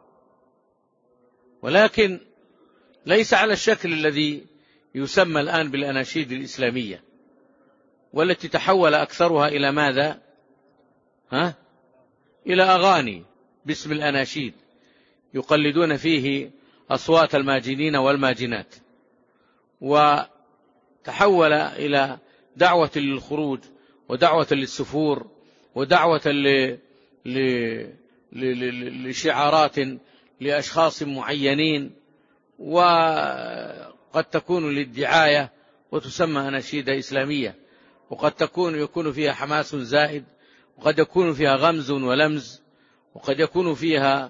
ولكن ليس على الشكل الذي يسمى الآن بالأناشيد الإسلامية، والتي تحول أكثرها إلى ماذا؟ ها؟ إلى أغاني باسم الأناشيد يقلدون فيه أصوات الماجنين والماجنات، وتحول إلى دعوة للخروج ودعوة للسفور ودعوة لشعارات لأشخاص معينين، وقد تكون للدعاية وتسمى أناشيد إسلامية، وقد تكون يكون فيها حماس زائد، وقد يكون فيها غمز ولمز، وقد يكون فيها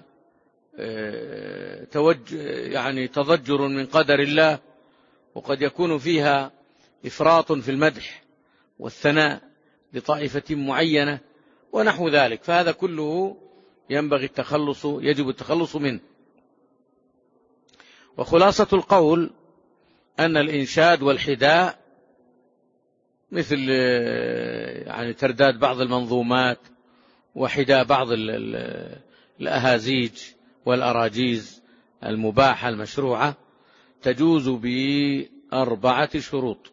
توج يعني تضجر من قدر الله، وقد يكون فيها إفراط في المدح والثناء لطائفة معينة ونحو ذلك. فهذا كله ينبغي التخلص يجب التخلص منه. وخلاصة القول أن الإنشاد والحداء مثل يعني ترداد بعض المنظومات وحداء بعض الأهازيج والأراجيز المباحة المشروعة تجوز بأربعة شروط،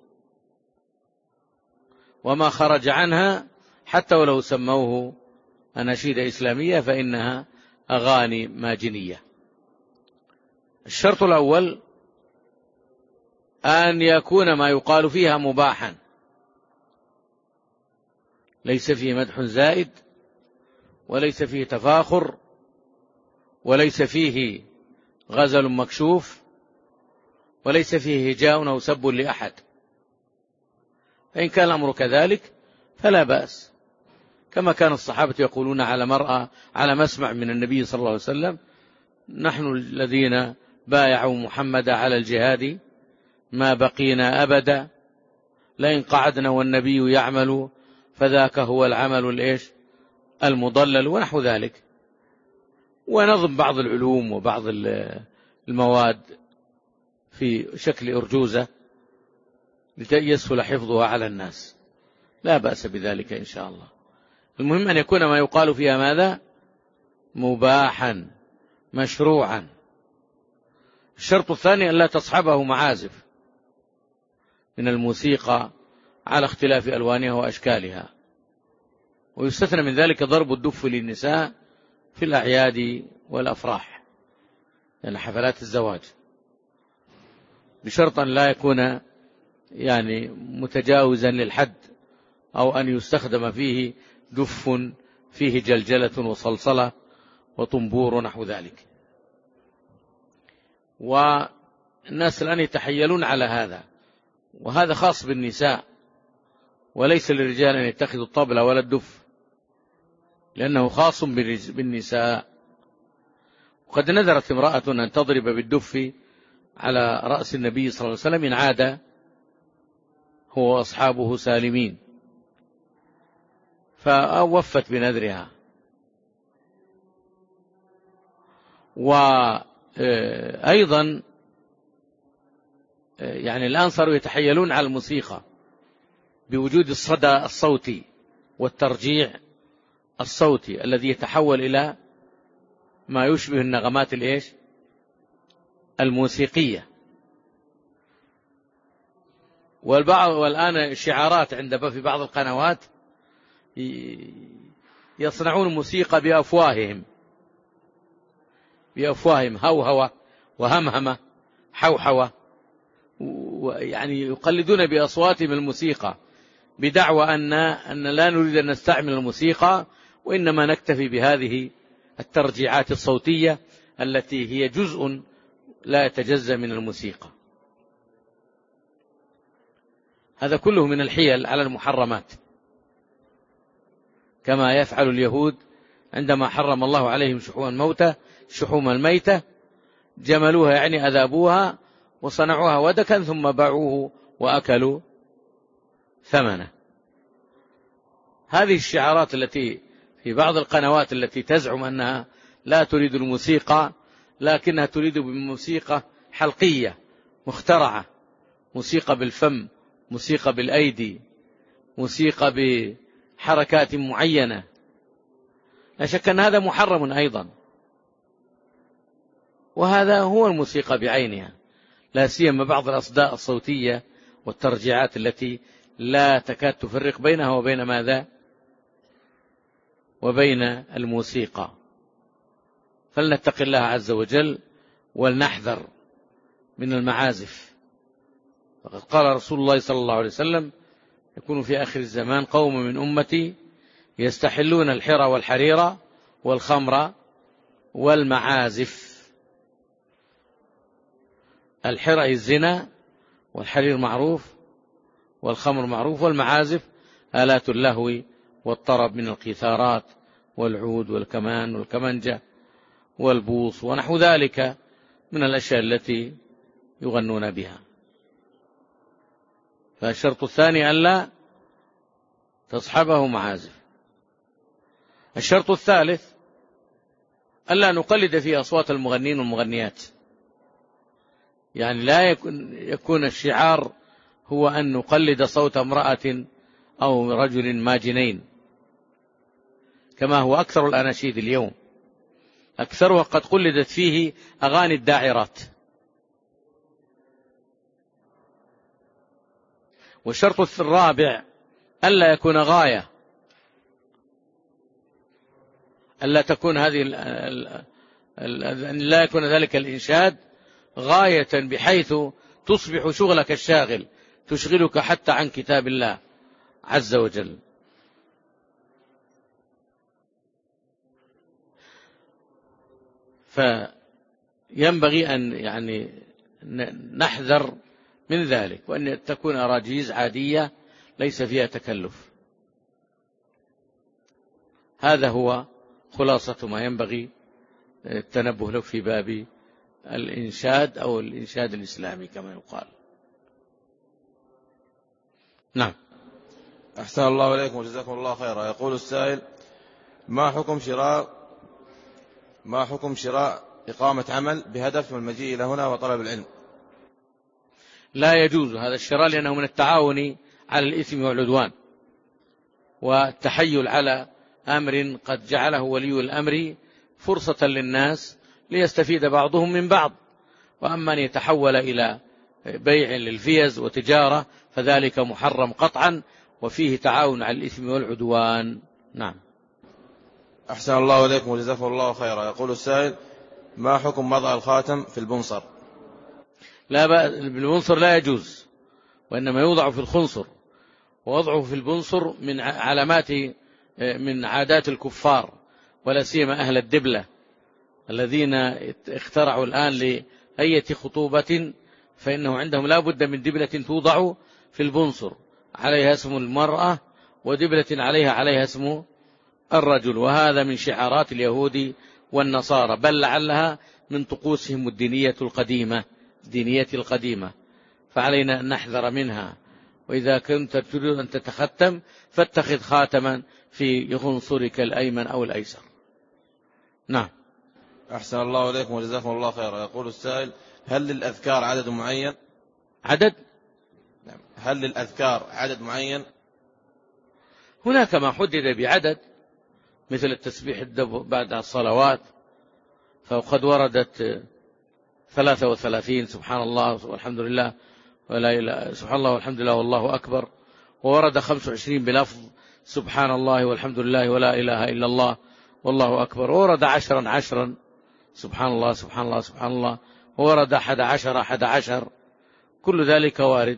وما خرج عنها حتى ولو سموه أناشيد إسلامية فإنها أغاني ماجنية. الشرط الأول أن يكون ما يقال فيها مباحا، ليس فيه مدح زائد، وليس فيه تفاخر، وليس فيه غزل مكشوف، وليس فيه هجاء أو سب لأحد. فإن كان الأمر كذلك فلا بأس، كما كان الصحابة يقولون على مرأة على مسمع من النبي صلى الله عليه وسلم: نحن الذين بايعوا محمد على الجهاد ما بقينا أبدا، لئن قعدنا والنبي يعمل فذاك هو العمل الإيش المضلل، ونحو ذلك. ونظم بعض العلوم وبعض المواد في شكل أرجوزة ليسهل حفظها على الناس، لا بأس بذلك إن شاء الله. المهم أن يكون ما يقال فيها ماذا؟ مباحا مشروعا. الشرط الثاني أن لا تصحبه معازف من الموسيقى على اختلاف ألوانها وأشكالها. ويستثنى من ذلك ضرب الدف للنساء في الأعياد والأفراح، يعني حفلات الزواج، بشرط أن لا يكون يعني متجاوزا للحد، أو أن يستخدم فيه دف فيه جلجلة وصلصلة وطنبور ونحو ذلك. والناس الآن يتحيلون على هذا، وهذا خاص بالنساء، وليس للرجال أن يتخذوا الطبلة ولا الدف، لأنه خاص بالنساء. وقد نذرت امرأة أن تضرب بالدف على رأس النبي صلى الله عليه وسلم إن عاد هو وأصحابه سالمين، فوفت بنذرها. وأيضا يعني الآن صاروا يتحيلون على الموسيقى بوجود الصدى الصوتي والترجيع الصوتي الذي يتحول إلى ما يشبه النغمات الإيش الموسيقية. والبعض والآن شعارات عند في بعض القنوات يصنعون موسيقى بأفواههم بأفواههم هوهوة وهمهمة حوحوة، يعني يقلدون بأصواتهم الموسيقى بدعوى أن أن لا نريد أن نستعمل الموسيقى، وإنما نكتفي بهذه الترجيعات الصوتية التي هي جزء لا يتجزأ من الموسيقى. هذا كله من الحيل على المحرمات، كما يفعل اليهود عندما حرم الله عليهم شحوم الموتى شحوم الميتة، جملوها يعني أذابوها وصنعوها ودكا ثم باعوه وأكلوا ثمنه. هذه الشعارات التي في بعض القنوات التي تزعم أنها لا تريد الموسيقى، لكنها تريد بموسيقى حلقية مخترعة، موسيقى بالفم، موسيقى بالأيدي، موسيقى بحركات معينة، لا شك أن هذا محرم أيضا. وهذا هو الموسيقى بعينها، لا سيما بعض الأصداء الصوتية والترجيعات التي لا تكاد تفرق بينها وبين ماذا وبين الموسيقى. فلنتق الله عز وجل ولنحذر من المعازف. فقد قال رسول الله صلى الله عليه وسلم: يكون في آخر الزمان قوم من أمتي يستحلون الحرى والحريرة والخمر والمعازف. الحرى الزنا، والحرير معروف، والخمر معروف، والمعازف آلات اللهو والطرب من القيثارات والعود والكمان والكمنجة والبوص ونحو ذلك من الأشياء التي يغنون بها. فالشرط الثاني ألا تصحبه معازف. الشرط الثالث ألا نقلد في أصوات المغنين والمغنيات، يعني لا يكون, يكون الشعار هو أن نقلد صوت امرأة أو رجل ماجنين كما هو أكثر الأناشيد اليوم، أكثرها قد قلدت فيه أغاني الداعرات. والشرط الرابع ألا يكون غاية، ألا تكون هذه لا يكون ذلك الإنشاد غاية بحيث تصبح شغلك الشاغل، تشغلك حتى عن كتاب الله عز وجل. فينبغي أن يعني نحذر من ذلك، وأن تكون أراجيز عادية ليس فيها تكلف. هذا هو خلاصة ما ينبغي التنبه له في باب الإنشاد أو الإنشاد الإسلامي كما يقال. نعم. أحسن الله إليكم وجزاكم الله خيرا. يقول السائل: ما حكم شراء ما حكم شراء إقامة عمل بهدف من المجيء إلى هنا وطلب العلم؟ لا يجوز هذا الشراء، لأنه من التعاون على الإثم والعدوان والتحيل على أمر قد جعله ولي الأمر فرصة للناس ليستفيد بعضهم من بعض. وأما أن يتحول إلى بيع للفيز وتجارة فذلك محرم قطعا، وفيه تعاون على الإثم والعدوان. نعم. أحسن الله إليكم وجزاكم الله خيرا. يقول السائل: ما حكم وضع الخاتم في البنصر؟ لا بأس، بالبنصر لا يجوز، وإنما يوضع في الخنصر، ووضعه في البنصر من علامات من عادات الكفار، ولا سيما أهل الدبلة الذين اخترعوا الآن لأية خطوبة فإنه عندهم لا بد من دبلة توضع في البنصر عليها اسم المرأة، ودبلة عليها عليها اسم الرجل، وهذا من شعارات اليهود والنصارى، بل لعلها من طقوسهم الدينية القديمة دينية القديمة، فعلينا أن نحذر منها. وإذا كنت تريد أن تتختم فاتخذ خاتما في خنصرك الأيمن أو الأيسر. نعم. أحسن الله إليكم وجزاكم الله خيرا. يقول السائل: هل للأذكار عدد معين؟ عدد؟ نعم. هل للأذكار عدد معين؟ هناك ما حدد بعدد، مثل التسبيح بعد الصلوات، فقد وردت ثلاثة وثلاثين سبحان الله والحمد لله ولا إله سبحان الله والحمد لله والله أكبر، وورد خمس وعشرين بلفظ سبحان الله والحمد لله ولا إله إلا الله والله أكبر، وورد عشرا عشرا سبحان الله سبحان الله سبحان الله، وورد أحد عشر أحد عشر، كل ذلك وارد.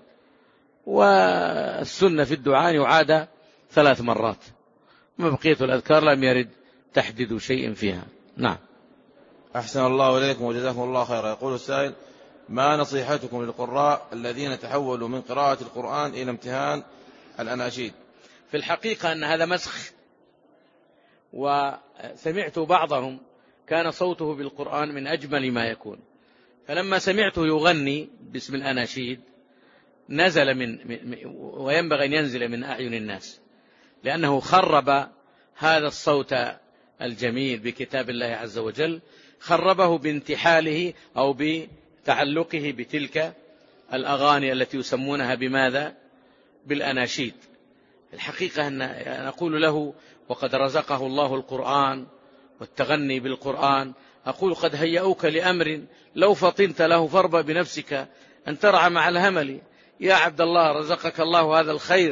والسنة في الدعاء يعاد ثلاث مرات، ما بقية الأذكار لم يرد تحديد شيء فيها. نعم. أحسن الله إليكم وجزاكم الله خيرا. يقول السائل: ما نصيحتكم للقراء الذين تحولوا من قراءة القرآن إلى امتهان الأناشيد؟ في الحقيقة أن هذا مسخ، وسمعت بعضهم كان صوته بالقرآن من أجمل ما يكون، فلما سمعته يغني باسم الأناشيد نزل من وينبغي أن ينزل من أعين الناس، لأنه خرب هذا الصوت الجميل بكتاب الله عز وجل، خربه بانتحاله أو بتعلقه بتلك الأغاني التي يسمونها بماذا؟ بالأناشيد. الحقيقة أن نقول له وقد رزقه الله القرآن والتغني بالقرآن، أقول قد هيأوك لأمر لو فطنت له فاربى بنفسك أن ترعى مع الهمل. يا عبد الله رزقك الله هذا الخير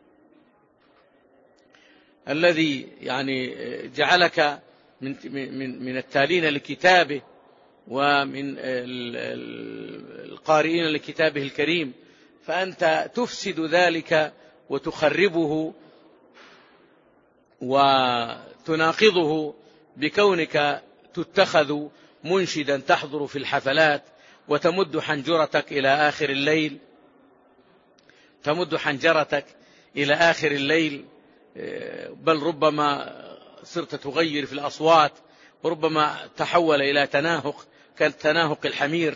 الذي يعني جعلك من من من التالين لكتابه ومن القارئين لكتابه الكريم، فأنت تفسد ذلك وتخربه وتناقضه بكونك تتخذ منشدا تحضر في الحفلات وتمد حنجرتك إلى آخر الليل، تمد حنجرتك إلى آخر الليل، بل ربما صرت تغير في الأصوات، وربما تحول إلى تناهق كالتناهق الحمير،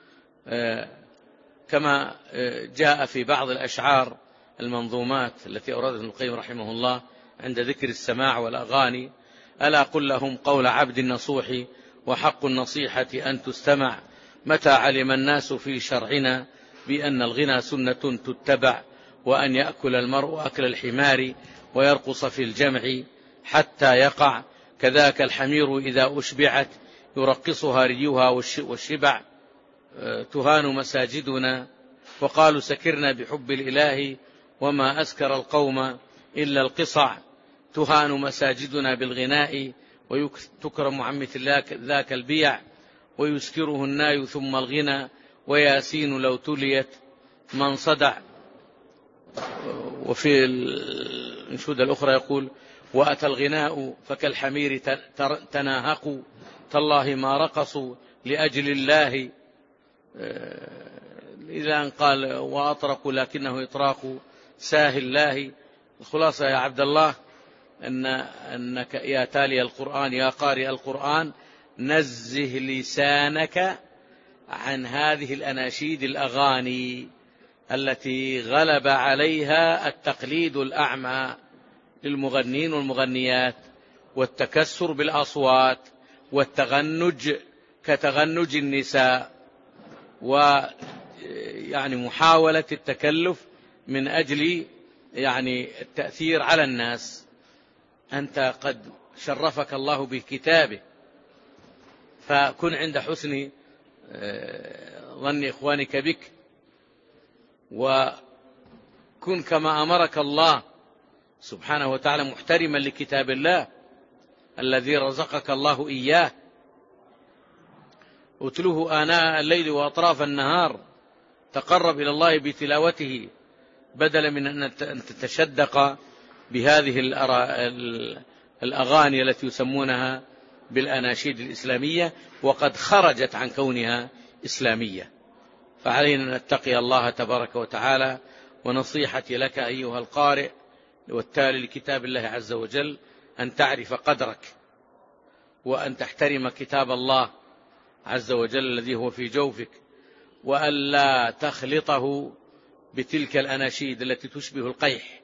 كما جاء في بعض الأشعار المنظومات التي أورادها ابن القيم رحمه الله عند ذكر السماع والأغاني: ألا قل لهم قول عبد النصوح وحق النصيحة أن تستمع، متى علم الناس في شرعنا بأن الغنى سنة تتبع، وأن يأكل المرء أكل الحمار ويرقص في الجمع حتى يقع، كذاك الحمير إذا أشبعت يرقصها ريها والشبع، تهان مساجدنا وقالوا سكرنا بحب الإله وما أسكر القوم إلا القصع، تهان مساجدنا بالغناء وتكرم عن مثل ذاك البيع، ويسكره الناي ثم الغنى وياسين لو تليت من صدع. وفي الأنشودة الأخرى يقول: وأتى الغناء فكالحمير تناهقوا، تالله ما رقصوا لأجل الله، إلى أن قال: وأطرقوا لكنه إطراق ساه الله. الخلاصة يا عبد الله أن أنك يا تالي القرآن، يا قارئ القرآن، نزه لسانك عن هذه الأناشيد الأغاني التي غلب عليها التقليد الأعمى للمغنين والمغنيات، والتكسر بالأصوات، والتغنج كتغنج النساء، ويعني محاولة التكلف من أجل يعني التأثير على الناس. أنت قد شرفك الله بكتابه، فكن عند حسن ظن إخوانك بك، وكن كما أمرك الله سبحانه وتعالى محترما لكتاب الله الذي رزقك الله إياه، اتلوه آناء الليل وأطراف النهار، تقرب إلى الله بتلاوته بدلا من أن تتشدق بهذه الأغاني التي يسمونها بالأناشيد الإسلامية وقد خرجت عن كونها إسلامية. فعلينا أن نتقي الله تبارك وتعالى. ونصيحتي لك أيها القارئ والتالي لكتاب الله عز وجل أن تعرف قدرك، وأن تحترم كتاب الله عز وجل الذي هو في جوفك، وأن لا تخلطه بتلك الأناشيد التي تشبه القيح.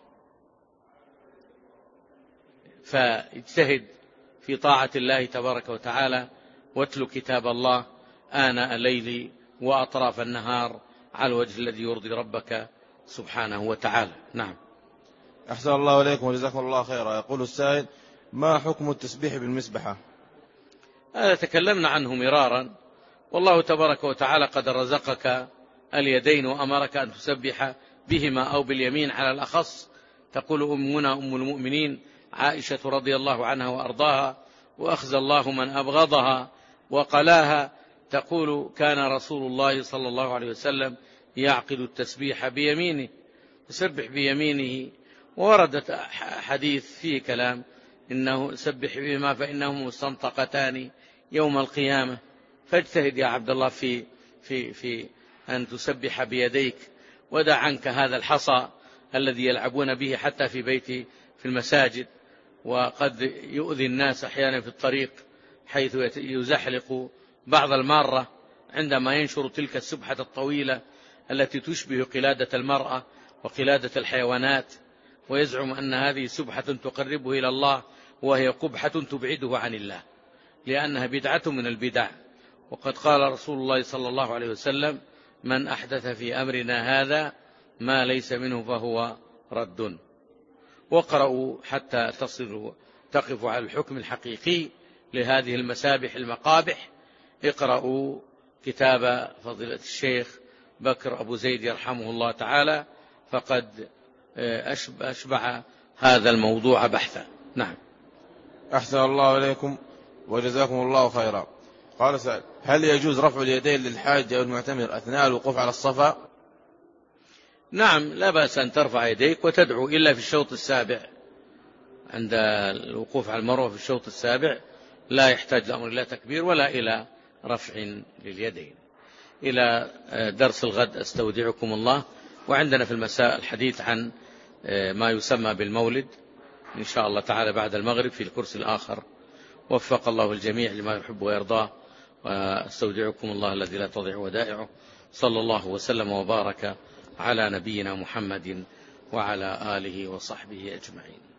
فاجتهد في طاعة الله تبارك وتعالى، واتل كتاب الله آناء الليل وأطراف النهار على الوجه الذي يرضي ربك سبحانه وتعالى. نعم. أحسن الله إليكم وجزاكم الله خيرا. يقول السائل: ما حكم التسبيح بالمسبحة؟ هذا تكلمنا عنه مرارا، والله تبارك وتعالى قد رزقك اليدين وأمرك أن تسبح بهما أو باليمين على الأخص. تقول أمنا أم المؤمنين عائشة رضي الله عنها وأرضاها: وأخزى الله من أبغضها وقلاها، تقول: كان رسول الله صلى الله عليه وسلم يعقد التسبيح بيمينه، يسبح بيمينه. ووردت حديث فيه كلام: إنه سبح بهما فإنهم مستنطقتان يوم القيامة. فاجتهد يا عبد الله في, في, في أن تسبح بيديك، ودع عنك هذا الحصى الذي يلعبون به حتى في بيتي في المساجد، وقد يؤذي الناس أحيانا في الطريق، حيث يزحلق بعض المارة عندما ينشر تلك السبحة الطويلة التي تشبه قلادة المرأة وقلادة الحيوانات، ويزعم أن هذه سبحة تقربه إلى الله، وهي قبحة تبعده عن الله، لأنها بدعة من البدع. وقد قال رسول الله صلى الله عليه وسلم: من أحدث في أمرنا هذا ما ليس منه فهو رد. واقرأوا حتى تصلوا تقفوا على الحكم الحقيقي لهذه المسابح المقابح. اقرأوا كتاب فضيلة الشيخ بكر أبو زيد يرحمه الله تعالى، فقد أشبع هذا الموضوع بحثا. نعم. أحسن الله إليكم وجزاكم الله خيرا. قال سائل: هل يجوز رفع اليدين للحاج أو المعتمر أثناء الوقوف على الصفا؟ نعم، لا بأس أن ترفع يديك وتدعو، إلا في الشوط السابع عند الوقوف على المروة. في الشوط السابع لا يحتاج الأمر إلى تكبير ولا إلى رفع لليدين. إلى درس الغد أستودعكم الله. وعندنا في المساء الحديث عن ما يسمى بالمولد إن شاء الله تعالى بعد المغرب في الكرسي الآخر. وفق الله الجميع لما يحب ويرضاه، وأستودعكم الله الذي لا تضيع ودائعه. صلى الله وسلم وبارك على نبينا محمد وعلى آله وصحبه أجمعين.